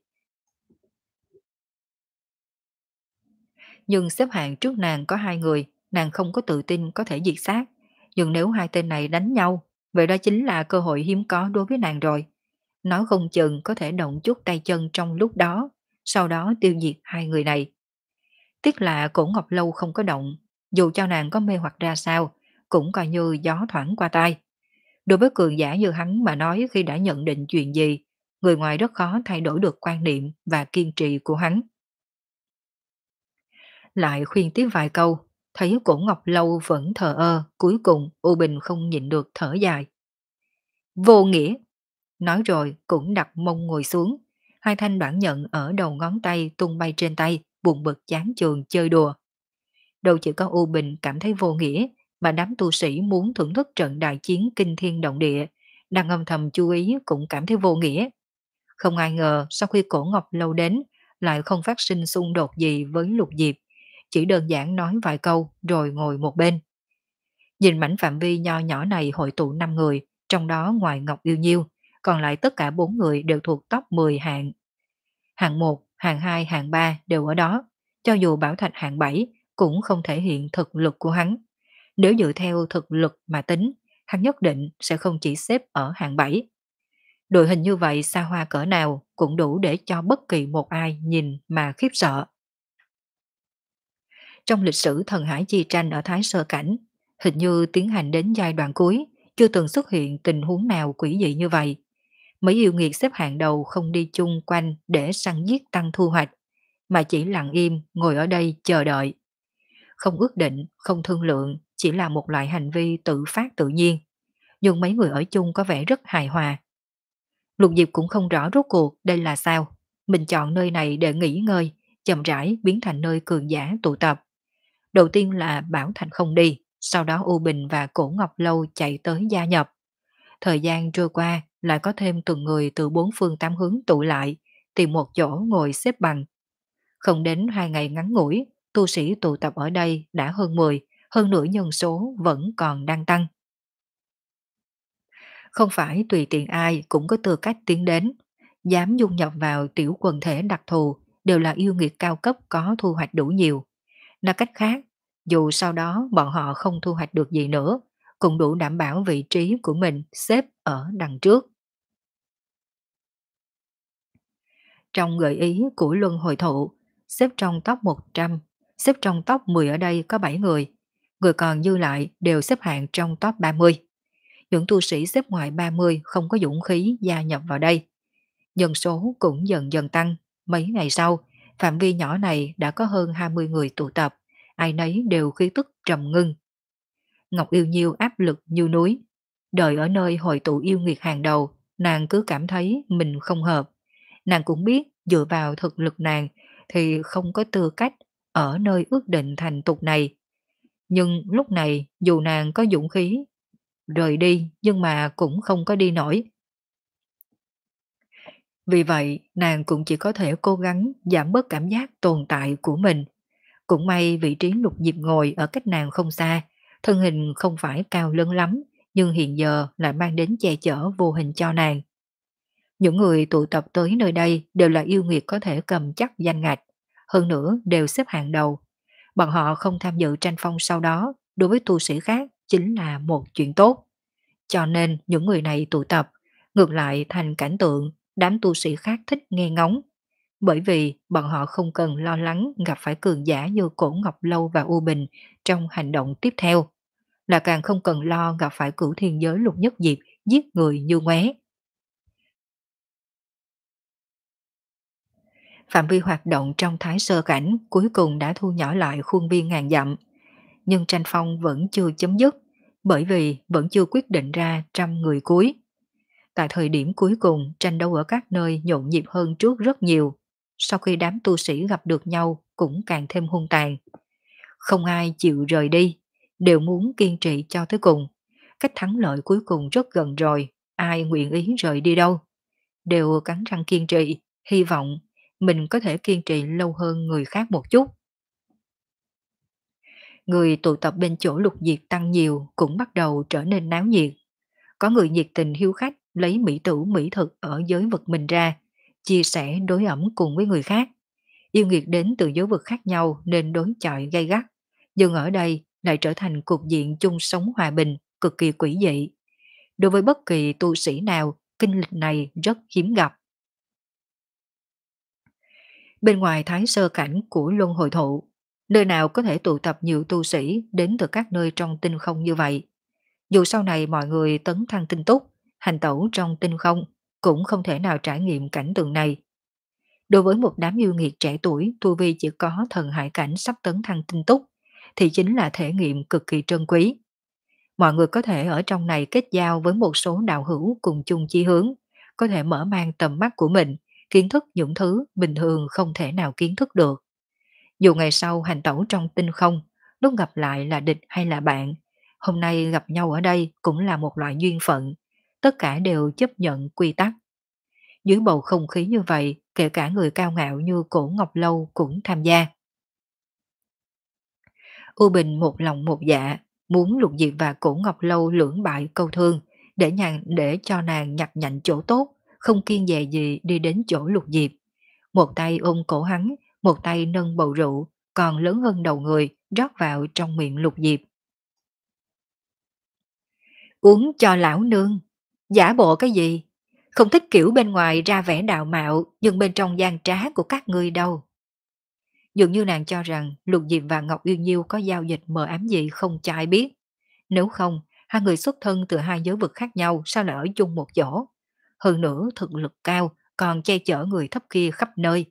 Nhưng xếp hạng trước nàng có hai người, nàng không có tự tin có thể diệt sát. Nhưng nếu hai tên này đánh nhau, vậy đó chính là cơ hội hiếm có đối với nàng rồi. Nói không chừng có thể động chút tay chân trong lúc đó, sau đó tiêu diệt hai người này. Tiếc là cổ Ngọc Lâu không có động, dù cho nàng có mê hoặc ra sao, cũng coi như gió thoảng qua tai. Đối với cường giả như hắn mà nói khi đã nhận định chuyện gì, người ngoài rất khó thay đổi được quan niệm và kiên trì của hắn. Lại khuyên tiếp vài câu, thấy cổ Ngọc Lâu vẫn thờ ơ, cuối cùng U Bình không nhịn được thở dài. Vô nghĩa! Nói rồi cũng đặt mông ngồi xuống, hai thanh đoạn nhận ở đầu ngón tay tung bay trên tay, buồn bực chán chường chơi đùa. Đâu chỉ có U Bình cảm thấy vô nghĩa, mà đám tu sĩ muốn thưởng thức trận đại chiến kinh thiên động địa, đang âm thầm chú ý cũng cảm thấy vô nghĩa. Không ai ngờ sau khi cổ Ngọc Lâu đến, lại không phát sinh xung đột gì với Lục Diệp, chỉ đơn giản nói vài câu rồi ngồi một bên. Nhìn mảnh phạm vi nho nhỏ này hội tụ năm người, trong đó ngoài Ngọc Yêu Nhiêu, còn lại tất cả bốn người đều thuộc top mười hạng. Hạng một, hạng hai, hạng ba đều ở đó, cho dù Bảo Thạch hạng bảy cũng không thể hiện thực lực của hắn. Nếu dựa theo thực lực mà tính, hắn nhất định sẽ không chỉ xếp ở hạng bảy. Đội hình như vậy xa hoa cỡ nào cũng đủ để cho bất kỳ một ai nhìn mà khiếp sợ. Trong lịch sử thần hải chi tranh ở Thái Sơ Cảnh, hình như tiến hành đến giai đoạn cuối, chưa từng xuất hiện tình huống nào quỷ dị như vậy. Mấy yêu nghiệt xếp hạng đầu không đi chung quanh để săn giết tăng thu hoạch, mà chỉ lặng im ngồi ở đây chờ đợi. Không ước định, không thương lượng, chỉ là một loại hành vi tự phát tự nhiên. Nhưng mấy người ở chung có vẻ rất hài hòa. Lục Diệp cũng không rõ rốt cuộc đây là sao. Mình chọn nơi này để nghỉ ngơi, chậm rãi biến thành nơi cường giả tụ tập. Đầu tiên là Bảo Thành không đi, sau đó U Bình và Cổ Ngọc Lâu chạy tới gia nhập. Thời gian trôi qua, lại có thêm từng người từ bốn phương tám hướng tụ lại, tìm một chỗ ngồi xếp bằng. Không đến hai ngày ngắn ngủi, tu sĩ tụ tập ở đây đã hơn mười, hơn nửa nhân số vẫn còn đang tăng. Không phải tùy tiện ai cũng có tư cách tiến đến, dám dung nhập vào tiểu quần thể đặc thù đều là yêu nghiệt cao cấp có thu hoạch đủ nhiều. Nói cách khác, dù sau đó bọn họ không thu hoạch được gì nữa, cũng đủ đảm bảo vị trí của mình xếp ở đằng trước. Trong gợi ý của Luân Hồi Thụ, xếp trong top một trăm, xếp trong top mười ở đây có bảy người, người còn dư lại đều xếp hạng trong top ba mươi. Những tu sĩ xếp ngoài ba mươi không có dũng khí gia nhập vào đây. Nhân số cũng dần dần tăng, mấy ngày sau, phạm vi nhỏ này đã có hơn hai mươi người tụ tập, ai nấy đều khí tức trầm ngưng. Ngọc Yêu Nhiêu áp lực như núi, đợi ở nơi hội tụ yêu nghiệt hàng đầu, nàng cứ cảm thấy mình không hợp. Nàng cũng biết dựa vào thực lực nàng thì không có tư cách ở nơi ước định thành tục này. Nhưng lúc này dù nàng có dũng khí rời đi nhưng mà cũng không có đi nổi. Vì vậy nàng cũng chỉ có thể cố gắng giảm bớt cảm giác tồn tại của mình. Cũng may vị trí Lục Diệp ngồi ở cách nàng không xa, thân hình không phải cao lớn lắm, nhưng hiện giờ lại mang đến che chở vô hình cho nàng. Những người tụ tập tới nơi đây đều là yêu nghiệt có thể cầm chắc danh ngạch, hơn nữa đều xếp hạng đầu. Bọn họ không tham dự tranh phong sau đó, đối với tu sĩ khác chính là một chuyện tốt. Cho nên những người này tụ tập, ngược lại thành cảnh tượng đám tu sĩ khác thích nghe ngóng. Bởi vì bọn họ không cần lo lắng gặp phải cường giả như Cổ Ngọc Lâu và U Bình trong hành động tiếp theo, là càng không cần lo gặp phải cửu thiên giới Lục Nhất Diệp giết người như ngoé. Phạm vi hoạt động trong Thái Sơ Cảnh cuối cùng đã thu nhỏ lại khuôn viên ngàn dặm. nhưng tranh phong vẫn chưa chấm dứt, bởi vì vẫn chưa quyết định ra trăm người cuối. Tại thời điểm cuối cùng, tranh đấu ở các nơi nhộn nhịp hơn trước rất nhiều. Sau khi đám tu sĩ gặp được nhau cũng càng thêm hung tàn. Không ai chịu rời đi, đều muốn kiên trì cho tới cùng. Cách thắng lợi cuối cùng rất gần rồi, ai nguyện ý rời đi đâu. Đều cắn răng kiên trì, hy vọng mình có thể kiên trì lâu hơn người khác một chút. Người tụ tập bên chỗ Lục Diệp tăng nhiều cũng bắt đầu trở nên náo nhiệt. Có người nhiệt tình hiếu khách lấy mỹ tử mỹ thực ở giới vực mình ra, chia sẻ đối ẩm cùng với người khác. Yêu nghiệt đến từ giới vực khác nhau nên đối chọi gay gắt, nhưng ở đây lại trở thành cục diện chung sống hòa bình, cực kỳ quỷ dị. Đối với bất kỳ tu sĩ nào, kinh lịch này rất hiếm gặp. Bên ngoài thái sơ cảnh của luân hồi thụ, nơi nào có thể tụ tập nhiều tu sĩ đến từ các nơi trong tinh không như vậy. Dù sau này mọi người tấn thăng tinh túc, hành tẩu trong tinh không, cũng không thể nào trải nghiệm cảnh tượng này. Đối với một đám yêu nghiệt trẻ tuổi, tu vi chỉ có thần hải cảnh sắp tấn thăng tinh túc, thì chính là thể nghiệm cực kỳ trân quý. Mọi người có thể ở trong này kết giao với một số đạo hữu cùng chung chí hướng, có thể mở mang tầm mắt của mình, kiến thức những thứ bình thường không thể nào kiến thức được. Dù ngày sau hành tẩu trong tinh không, lúc gặp lại là địch hay là bạn, hôm nay gặp nhau ở đây cũng là một loại duyên phận, tất cả đều chấp nhận quy tắc. Dưới bầu không khí như vậy, kể cả người cao ngạo như Cổ Ngọc Lâu cũng tham gia. U Bình một lòng một dạ, muốn Lục Diệp và Cổ Ngọc Lâu lưỡng bại câu thương, để nhàn để cho nàng nhặt nhạnh chỗ tốt, không kiêng dè gì đi đến chỗ Lục Diệp. Một tay ôm cổ hắn, một tay nâng bầu rượu, còn lớn hơn đầu người, rót vào trong miệng Lục Diệp. Uống cho lão nương, giả bộ cái gì? Không thích kiểu bên ngoài ra vẻ đạo mạo, nhưng bên trong gian trá của các ngươi đâu. Dường như nàng cho rằng Lục Diệp và Ngọc Uyên Nhiêu có giao dịch mờ ám gì không cho ai biết. Nếu không, hai người xuất thân từ hai giới vực khác nhau sao lại ở chung một chỗ. Hơn nữa thực lực cao, còn che chở người thấp kia khắp nơi.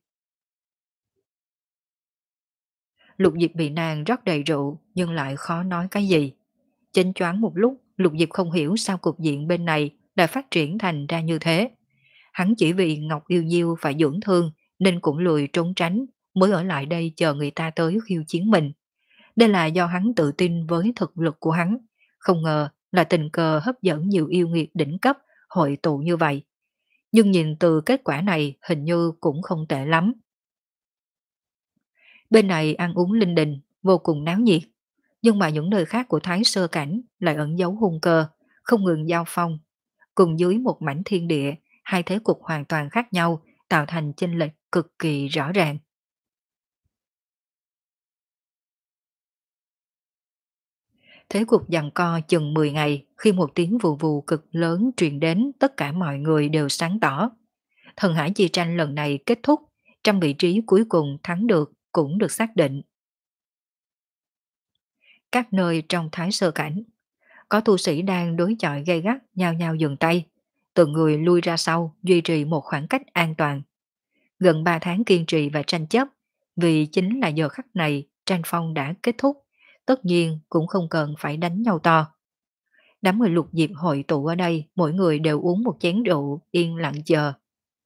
Lục Diệp bị nàng rót đầy rượu nhưng lại khó nói cái gì. Chênh choáng một lúc, Lục Diệp không hiểu sao cục diện bên này lại phát triển thành ra như thế. Hắn chỉ vì Ngọc Yêu Nhiêu phải dưỡng thương nên cũng lười trốn tránh, mới ở lại đây chờ người ta tới khiêu chiến mình. Đây là do hắn tự tin với thực lực của hắn, không ngờ là tình cờ hấp dẫn nhiều yêu nghiệt đỉnh cấp hội tụ như vậy. Nhưng nhìn từ kết quả này hình như cũng không tệ lắm. Bên này ăn uống linh đình, vô cùng náo nhiệt, nhưng mà những nơi khác của Thái Sơ Cảnh lại ẩn giấu hung cơ, không ngừng giao phong. Cùng dưới một mảnh thiên địa, hai thế cục hoàn toàn khác nhau, tạo thành chênh lệch cực kỳ rõ ràng. Thế cục giằng co chừng mười ngày, khi một tiếng vù vù cực lớn truyền đến, tất cả mọi người đều sáng tỏ. Thần hải chi tranh lần này kết thúc, trăm vị trí cuối cùng thắng được cũng được xác định. Các nơi trong Thái Sơ Cảnh, có tu sĩ đang đối chọi gay gắt, nhao nhao dừng tay, từng người lui ra sau, duy trì một khoảng cách an toàn. Gần ba tháng kiên trì và tranh chấp, vì chính là giờ khắc này tranh phong đã kết thúc, tất nhiên cũng không cần phải đánh nhau to. Đám người Lục Diệp hội tụ ở đây, mỗi người đều uống một chén rượu, yên lặng chờ.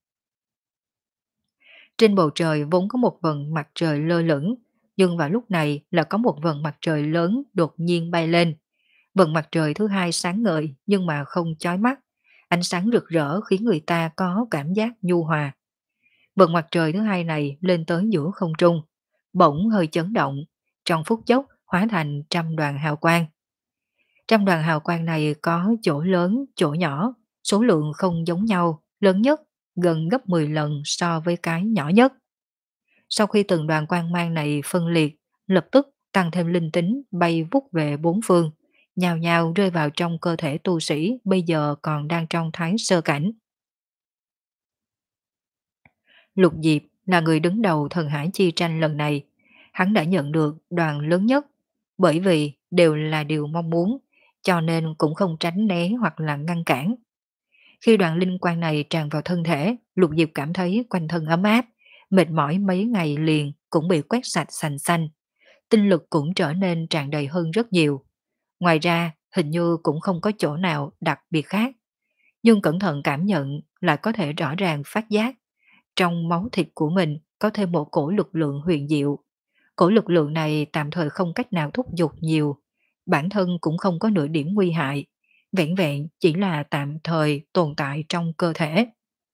Trên bầu trời vốn có một vầng mặt trời lơ lửng, nhưng vào lúc này là có một vầng mặt trời lớn đột nhiên bay lên. Vầng mặt trời thứ hai sáng ngời nhưng mà không chói mắt, ánh sáng rực rỡ khiến người ta có cảm giác nhu hòa. Vầng mặt trời thứ hai này lên tới giữa không trung, bỗng hơi chấn động, trong phút chốc hóa thành trăm đoàn hào quang. Trăm đoàn hào quang này có chỗ lớn, chỗ nhỏ, số lượng không giống nhau, lớn nhất gần gấp mười lần so với cái nhỏ nhất. Sau khi từng đoàn quang mang này phân liệt, lập tức tăng thêm linh tính bay vút về bốn phương, nhào nhào rơi vào trong cơ thể tu sĩ bây giờ còn đang trong thái sơ cảnh. Lục Diệp là người đứng đầu thần hải chi tranh lần này, hắn đã nhận được đoàn lớn nhất, bởi vì đều là điều mong muốn, cho nên cũng không tránh né hoặc là ngăn cản. Khi đoàn linh quang này tràn vào thân thể, Lục Diệp cảm thấy quanh thân ấm áp, mệt mỏi mấy ngày liền cũng bị quét sạch sành xanh. tinh lực cũng trở nên tràn đầy hơn rất nhiều. Ngoài ra, hình như cũng không có chỗ nào đặc biệt khác, nhưng cẩn thận cảm nhận lại có thể rõ ràng phát giác trong máu thịt của mình có thêm một cổ lực lượng huyền diệu. Cổ lực lượng này tạm thời không cách nào thúc giục nhiều, bản thân cũng không có nửa điểm nguy hại, vẹn vẹn chỉ là tạm thời tồn tại trong cơ thể.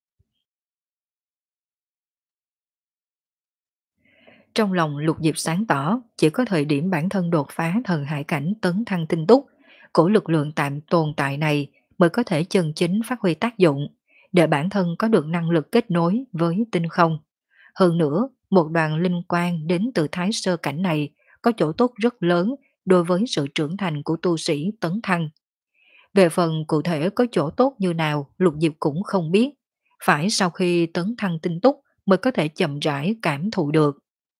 Trong lòng Lục Diệp sáng tỏ, chỉ có thời điểm bản thân đột phá thần hải cảnh tấn thăng tinh túc, cổ lực lượng tạm tồn tại này mới có thể chân chính phát huy tác dụng, để bản thân có được năng lực kết nối với tinh không. Hơn nữa, một đoàn linh quang đến từ thái sơ cảnh này có chỗ tốt rất lớn đối với sự trưởng thành của tu sĩ tấn thăng. Về phần cụ thể có chỗ tốt như nào, Lục Diệp cũng không biết. Phải sau khi tấn thăng tinh túc mới có thể chậm rãi cảm thụ được.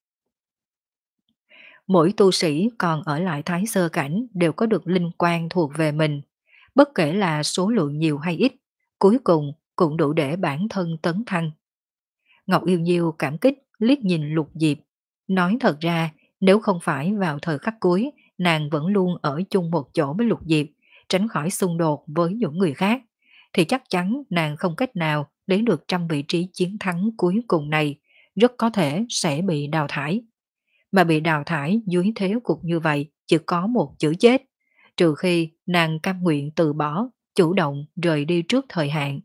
Mỗi tu sĩ còn ở lại thái sơ cảnh đều có được linh quan thuộc về mình. Bất kể là số lượng nhiều hay ít, cuối cùng cũng đủ để bản thân tấn thăng. Ngọc Yêu Nhiêu cảm kích liếc nhìn Lục Diệp. Nói thật ra, nếu không phải vào thời khắc cuối, nàng vẫn luôn ở chung một chỗ với Lục Diệp, tránh khỏi xung đột với những người khác, thì chắc chắn nàng không cách nào lấy được trăm vị trí chiến thắng cuối cùng này, rất có thể sẽ bị đào thải. Mà bị đào thải dưới thế cục như vậy chỉ có một chữ chết, trừ khi nàng cam nguyện từ bỏ, chủ động rời đi trước thời hạn.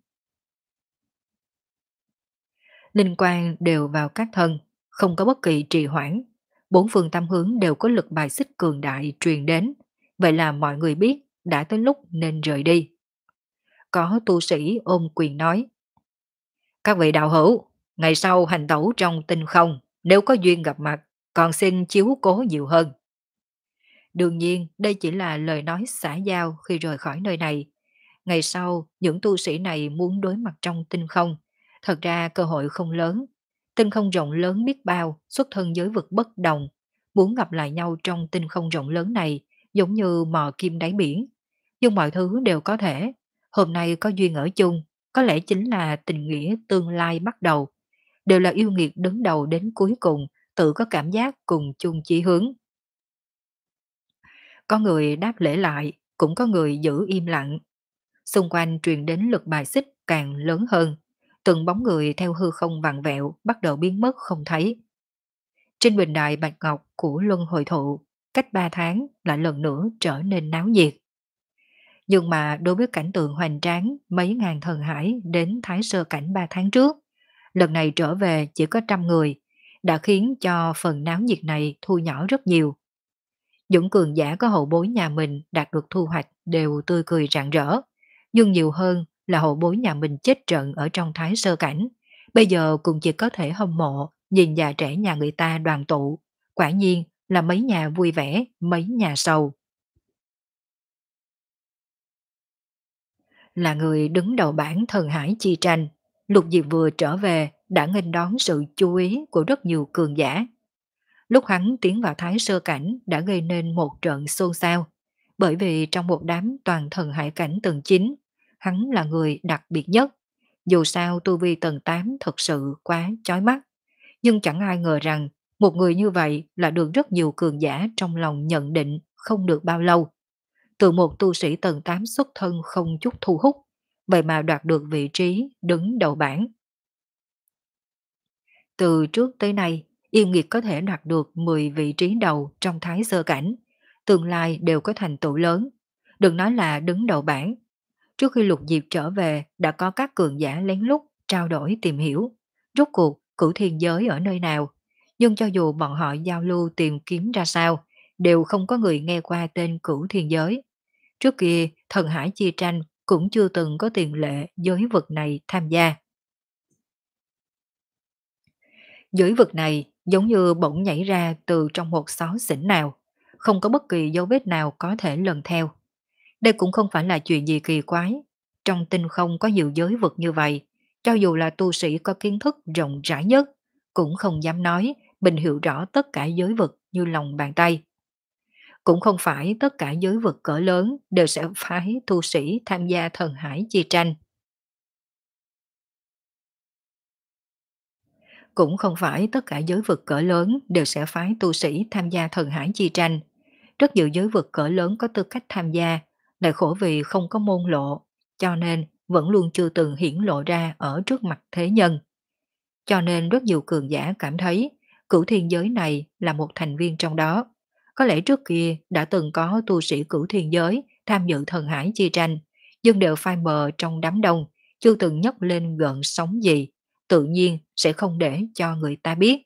Linh quang đều vào các thân, không có bất kỳ trì hoãn. Bốn phương tam hướng đều có lực bài xích cường đại truyền đến. Vậy là mọi người biết đã tới lúc nên rời đi. Có tu sĩ ôm quyền nói: các vị đạo hữu, ngày sau hành tẩu trong tinh không, nếu có duyên gặp mặt, còn xin chiếu cố nhiều hơn. Đương nhiên, đây chỉ là lời nói xã giao khi rời khỏi nơi này. Ngày sau, những tu sĩ này muốn đối mặt trong tinh không, thật ra cơ hội không lớn. Tinh không rộng lớn biết bao, xuất thân giới vực bất đồng. Muốn gặp lại nhau trong tinh không rộng lớn này, giống như mò kim đáy biển. Nhưng mọi thứ đều có thể. Hôm nay có duyên ở chung, có lẽ chính là tình nghĩa tương lai bắt đầu. Đều là yêu nghiệt đứng đầu đến cuối cùng, tự có cảm giác cùng chung chí hướng. Có người đáp lễ lại, cũng có người giữ im lặng. Xung quanh truyền đến lực bài xích càng lớn hơn. Từng bóng người theo hư không vặn vẹo bắt đầu biến mất không thấy. Trên bình đài bạch ngọc của luân hồi thụ, cách ba tháng lại lần nữa trở nên náo nhiệt. Nhưng mà đối với cảnh tượng hoành tráng mấy ngàn thần hải đến thái sơ cảnh ba tháng trước, lần này trở về chỉ có trăm người, đã khiến cho phần náo nhiệt này thu nhỏ rất nhiều. Những cường giả có hậu bối nhà mình đạt được thu hoạch đều tươi cười rạng rỡ, nhưng nhiều hơn là hậu bối nhà mình chết trận ở trong thái sơ cảnh. Bây giờ cũng chỉ có thể hâm mộ, nhìn già trẻ nhà người ta đoàn tụ. Quả nhiên là mấy nhà vui vẻ, mấy nhà sầu. Là người đứng đầu bảng thần hải chi tranh, Lục Diệp vừa trở về đã nghênh đón sự chú ý của rất nhiều cường giả. Lúc hắn tiến vào thái sơ cảnh đã gây nên một trận xôn xao, bởi vì trong một đám toàn thần hải cảnh tầng chín, hắn là người đặc biệt nhất. Dù sao tu vi tầng tám thật sự quá chói mắt, nhưng chẳng ai ngờ rằng một người như vậy là được rất nhiều cường giả trong lòng nhận định không được bao lâu. Từ một tu sĩ tầng tám xuất thân không chút thu hút, vậy mà đoạt được vị trí đứng đầu bảng. Từ trước tới nay, yêu nghiệt có thể đoạt được mười vị trí đầu trong thái sơ cảnh, tương lai đều có thành tựu lớn. Đừng nói là đứng đầu bảng. Trước khi Lục Diệp trở về, đã có các cường giả lén lút trao đổi tìm hiểu. Rốt cuộc, cửu thiên giới ở nơi nào? Nhưng cho dù bọn họ giao lưu tìm kiếm ra sao, đều không có người nghe qua tên cửu thiên giới. Trước kia, thần hải chi tranh cũng chưa từng có tiền lệ giới vực này tham gia. Giới vực này giống như bỗng nhảy ra từ trong một xó xỉnh nào, không có bất kỳ dấu vết nào có thể lần theo. Đây cũng không phải là chuyện gì kỳ quái. Trong tinh không có nhiều giới vực như vậy, cho dù là tu sĩ có kiến thức rộng rãi nhất, cũng không dám nói mình hiểu rõ tất cả giới vực như lòng bàn tay. Cũng không phải tất cả giới vực cỡ lớn đều sẽ phái tu sĩ tham gia thần hải chi tranh. Cũng không phải tất cả giới vực cỡ lớn đều sẽ phái tu sĩ tham gia thần hải chi tranh. Rất nhiều giới vực cỡ lớn có tư cách tham gia, lại khổ vì không có môn lộ, cho nên vẫn luôn chưa từng hiển lộ ra ở trước mặt thế nhân. Cho nên rất nhiều cường giả cảm thấy cửu thiên giới này là một thành viên trong đó. Có lẽ trước kia đã từng có tu sĩ cửu thiên giới tham dự thần hải chi tranh, nhưng đều phai mờ trong đám đông, chưa từng nhấc lên gợn sóng gì, tự nhiên sẽ không để cho người ta biết.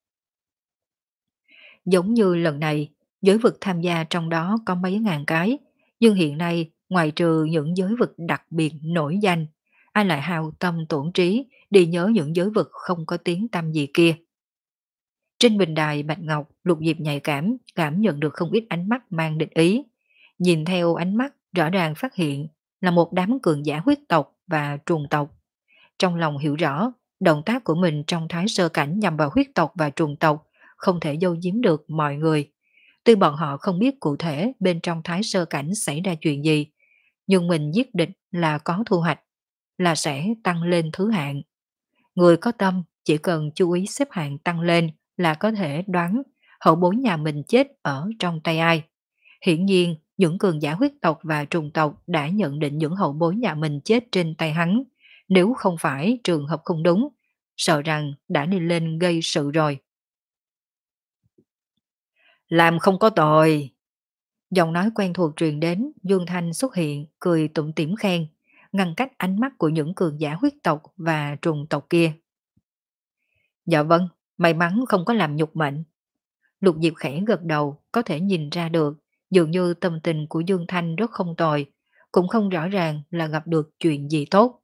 Giống như lần này, giới vực tham gia trong đó có mấy ngàn cái, nhưng hiện nay ngoài trừ những giới vực đặc biệt nổi danh, ai lại hao tâm tổn trí đi nhớ những giới vực không có tiếng tăm gì kia. Trên bình đài Bạch Ngọc, Lục Diệp nhạy cảm, cảm nhận được không ít ánh mắt mang định ý. Nhìn theo ánh mắt, rõ ràng phát hiện là một đám cường giả huyết tộc và trùng tộc. Trong lòng hiểu rõ, động tác của mình trong thái sơ cảnh nhằm vào huyết tộc và trùng tộc không thể giấu giếm được mọi người. Tuy bọn họ không biết cụ thể bên trong thái sơ cảnh xảy ra chuyện gì, nhưng mình quyết định là có thu hoạch, là sẽ tăng lên thứ hạng. Người có tâm chỉ cần chú ý xếp hạng tăng lên là có thể đoán hậu bối nhà mình chết ở trong tay ai. Hiển nhiên, những cường giả huyết tộc và trùng tộc đã nhận định những hậu bối nhà mình chết trên tay hắn. Nếu không phải trường hợp không đúng, sợ rằng đã đi lên gây sự rồi. Làm không có tội. Giọng nói quen thuộc truyền đến, Dương Thanh xuất hiện, cười tủm tỉm khen, ngăn cách ánh mắt của những cường giả huyết tộc và trùng tộc kia. Dạ vâng, may mắn không có làm nhục mệnh. Lục Diệp khẽ gật đầu, có thể nhìn ra được, dường như tâm tình của Dương Thanh rất không tồi, cũng không rõ ràng là gặp được chuyện gì tốt.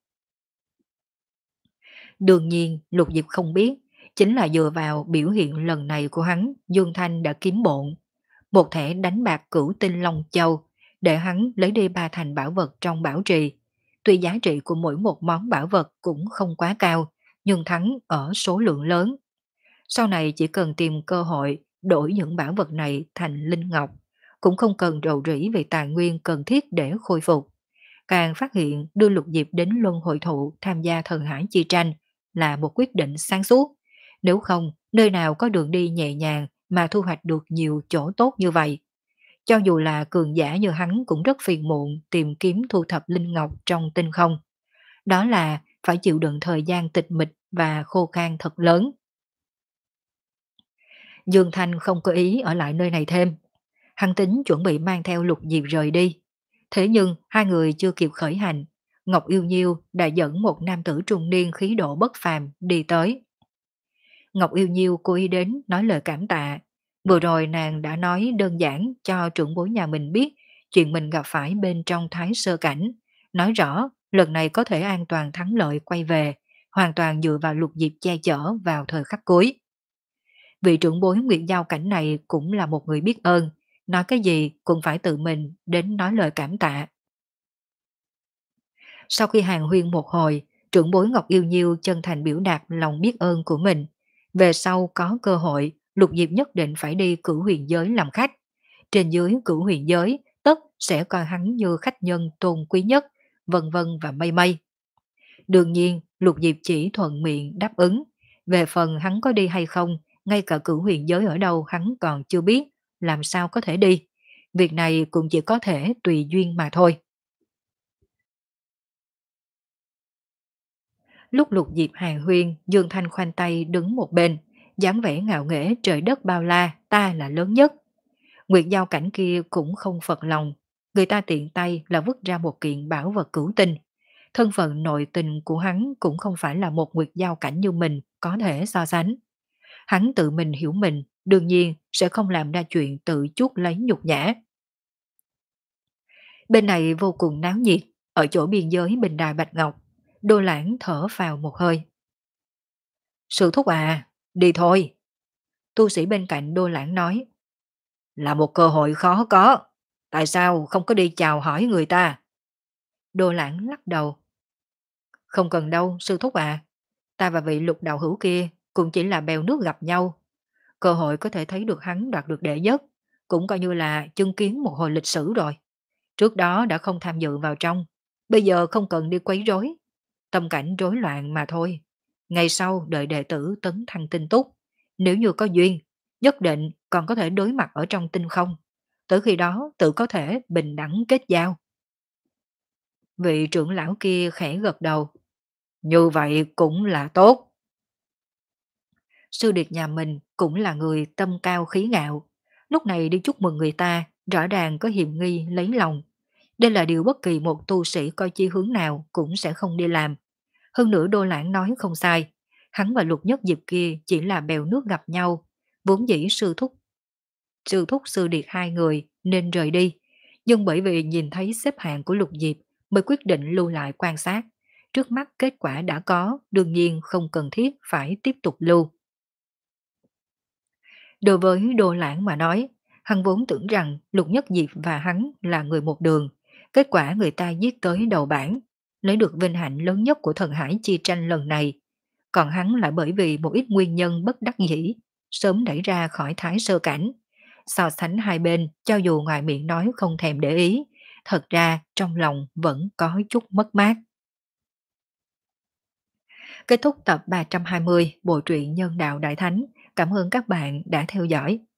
Đương nhiên, Lục Diệp không biết, chính là dựa vào biểu hiện lần này của hắn, Dương Thanh đã kiếm bộn. Một thẻ đánh bạc cửu tinh Long Châu, để hắn lấy đi ba thành bảo vật trong bảo trì. Tuy giá trị của mỗi một món bảo vật cũng không quá cao, nhưng thắng ở số lượng lớn. Sau này chỉ cần tìm cơ hội đổi những bảo vật này thành linh ngọc, cũng không cần rầu rĩ về tài nguyên cần thiết để khôi phục. Càng phát hiện đưa Lục Diệp đến luân hội thụ tham gia thần hải chi tranh là một quyết định sáng suốt. Nếu không, nơi nào có đường đi nhẹ nhàng mà thu hoạch được nhiều chỗ tốt như vậy. Cho dù là cường giả như hắn cũng rất phiền muộn tìm kiếm thu thập linh ngọc trong tinh không. Đó là phải chịu đựng thời gian tịch mịch và khô khan thật lớn. Dương Thanh không có ý ở lại nơi này thêm. Hắn tính chuẩn bị mang theo Lục Diệp rời đi. Thế nhưng hai người chưa kịp khởi hành, Ngọc Yêu Nhiêu đã dẫn một nam tử trung niên khí độ bất phàm đi tới. Ngọc Yêu Nhiêu cô ý đến nói lời cảm tạ. Vừa rồi nàng đã nói đơn giản cho trưởng bối nhà mình biết chuyện mình gặp phải bên trong thái sơ cảnh. Nói rõ lần này có thể an toàn thắng lợi quay về, hoàn toàn dựa vào Lục Diệp che chở vào thời khắc cuối. Vị trưởng bối Nguyệt Giao cảnh này cũng là một người biết ơn, nói cái gì cũng phải tự mình đến nói lời cảm tạ. Sau khi hàng huyên một hồi, trưởng bối Ngọc Yêu Nhiêu chân thành biểu đạt lòng biết ơn của mình. Về sau có cơ hội, Lục Diệp nhất định phải đi cửu huyền giới làm khách. Trên dưới cửu huyền giới, tất sẽ coi hắn như khách nhân tôn quý nhất, vân vân và mây mây. Đương nhiên, Lục Diệp chỉ thuận miệng đáp ứng. Về phần hắn có đi hay không, ngay cả cửu huyền giới ở đâu hắn còn chưa biết, làm sao có thể đi. Việc này cũng chỉ có thể tùy duyên mà thôi. Lúc Lục Diệp hàng huyên, Dương Thanh khoanh tay đứng một bên, dáng vẻ ngạo nghễ trời đất bao la, ta là lớn nhất. Nguyệt Giao cảnh kia cũng không phật lòng, người ta tiện tay là vứt ra một kiện bảo vật cửu tinh. Thân phận nội tình của hắn cũng không phải là một Nguyệt Giao cảnh như mình có thể so sánh. Hắn tự mình hiểu mình, đương nhiên sẽ không làm ra chuyện tự chuốc lấy nhục nhã. Bên này vô cùng náo nhiệt, ở chỗ biên giới bình đài Bạch Ngọc, Đô Lãng thở vào một hơi. Sư thúc à, đi thôi. Tu sĩ bên cạnh Đô Lãng nói. Là một cơ hội khó có. Tại sao không có đi chào hỏi người ta? Đô Lãng lắc đầu. Không cần đâu, sư thúc à. Ta và vị Lục đạo hữu kia cũng chỉ là bèo nước gặp nhau. Cơ hội có thể thấy được hắn đoạt được đệ nhất, cũng coi như là chứng kiến một hồi lịch sử rồi. Trước đó đã không tham dự vào trong, bây giờ không cần đi quấy rối. Tâm cảnh rối loạn mà thôi. Ngày sau đợi đệ tử tấn thăng tinh túc, nếu như có duyên, nhất định còn có thể đối mặt ở trong tinh không. Tới khi đó tự có thể bình đẳng kết giao. Vị trưởng lão kia khẽ gật đầu. Như vậy cũng là tốt. Sư điệt nhà mình cũng là người tâm cao khí ngạo. Lúc này đi chúc mừng người ta, rõ ràng có hiềm nghi lấy lòng. Đây là điều bất kỳ một tu sĩ coi chi hướng nào cũng sẽ không đi làm. Hơn nữa Đô Lãng nói không sai. Hắn và Lục Nhất Diệp kia chỉ là bèo nước gặp nhau. Vốn dĩ sư thúc, sư thúc sư điệt hai người nên rời đi. Nhưng bởi vì nhìn thấy xếp hạng của Lục Diệp mới quyết định lưu lại quan sát. Trước mắt kết quả đã có, đương nhiên không cần thiết phải tiếp tục lưu. Đối với Đô Lãng mà nói, hắn vốn tưởng rằng Lục Nhất Diệp và hắn là người một đường. Kết quả người ta giết tới đầu bảng, lấy được vinh hạnh lớn nhất của thần hải chi tranh lần này. Còn hắn lại bởi vì một ít nguyên nhân bất đắc dĩ, sớm đẩy ra khỏi thái sơ cảnh. So sánh hai bên, cho dù ngoài miệng nói không thèm để ý, thật ra trong lòng vẫn có chút mất mát. Kết thúc tập ba trăm hai mươi Bộ truyện Nhân đạo Đại Thánh. Cảm ơn các bạn đã theo dõi.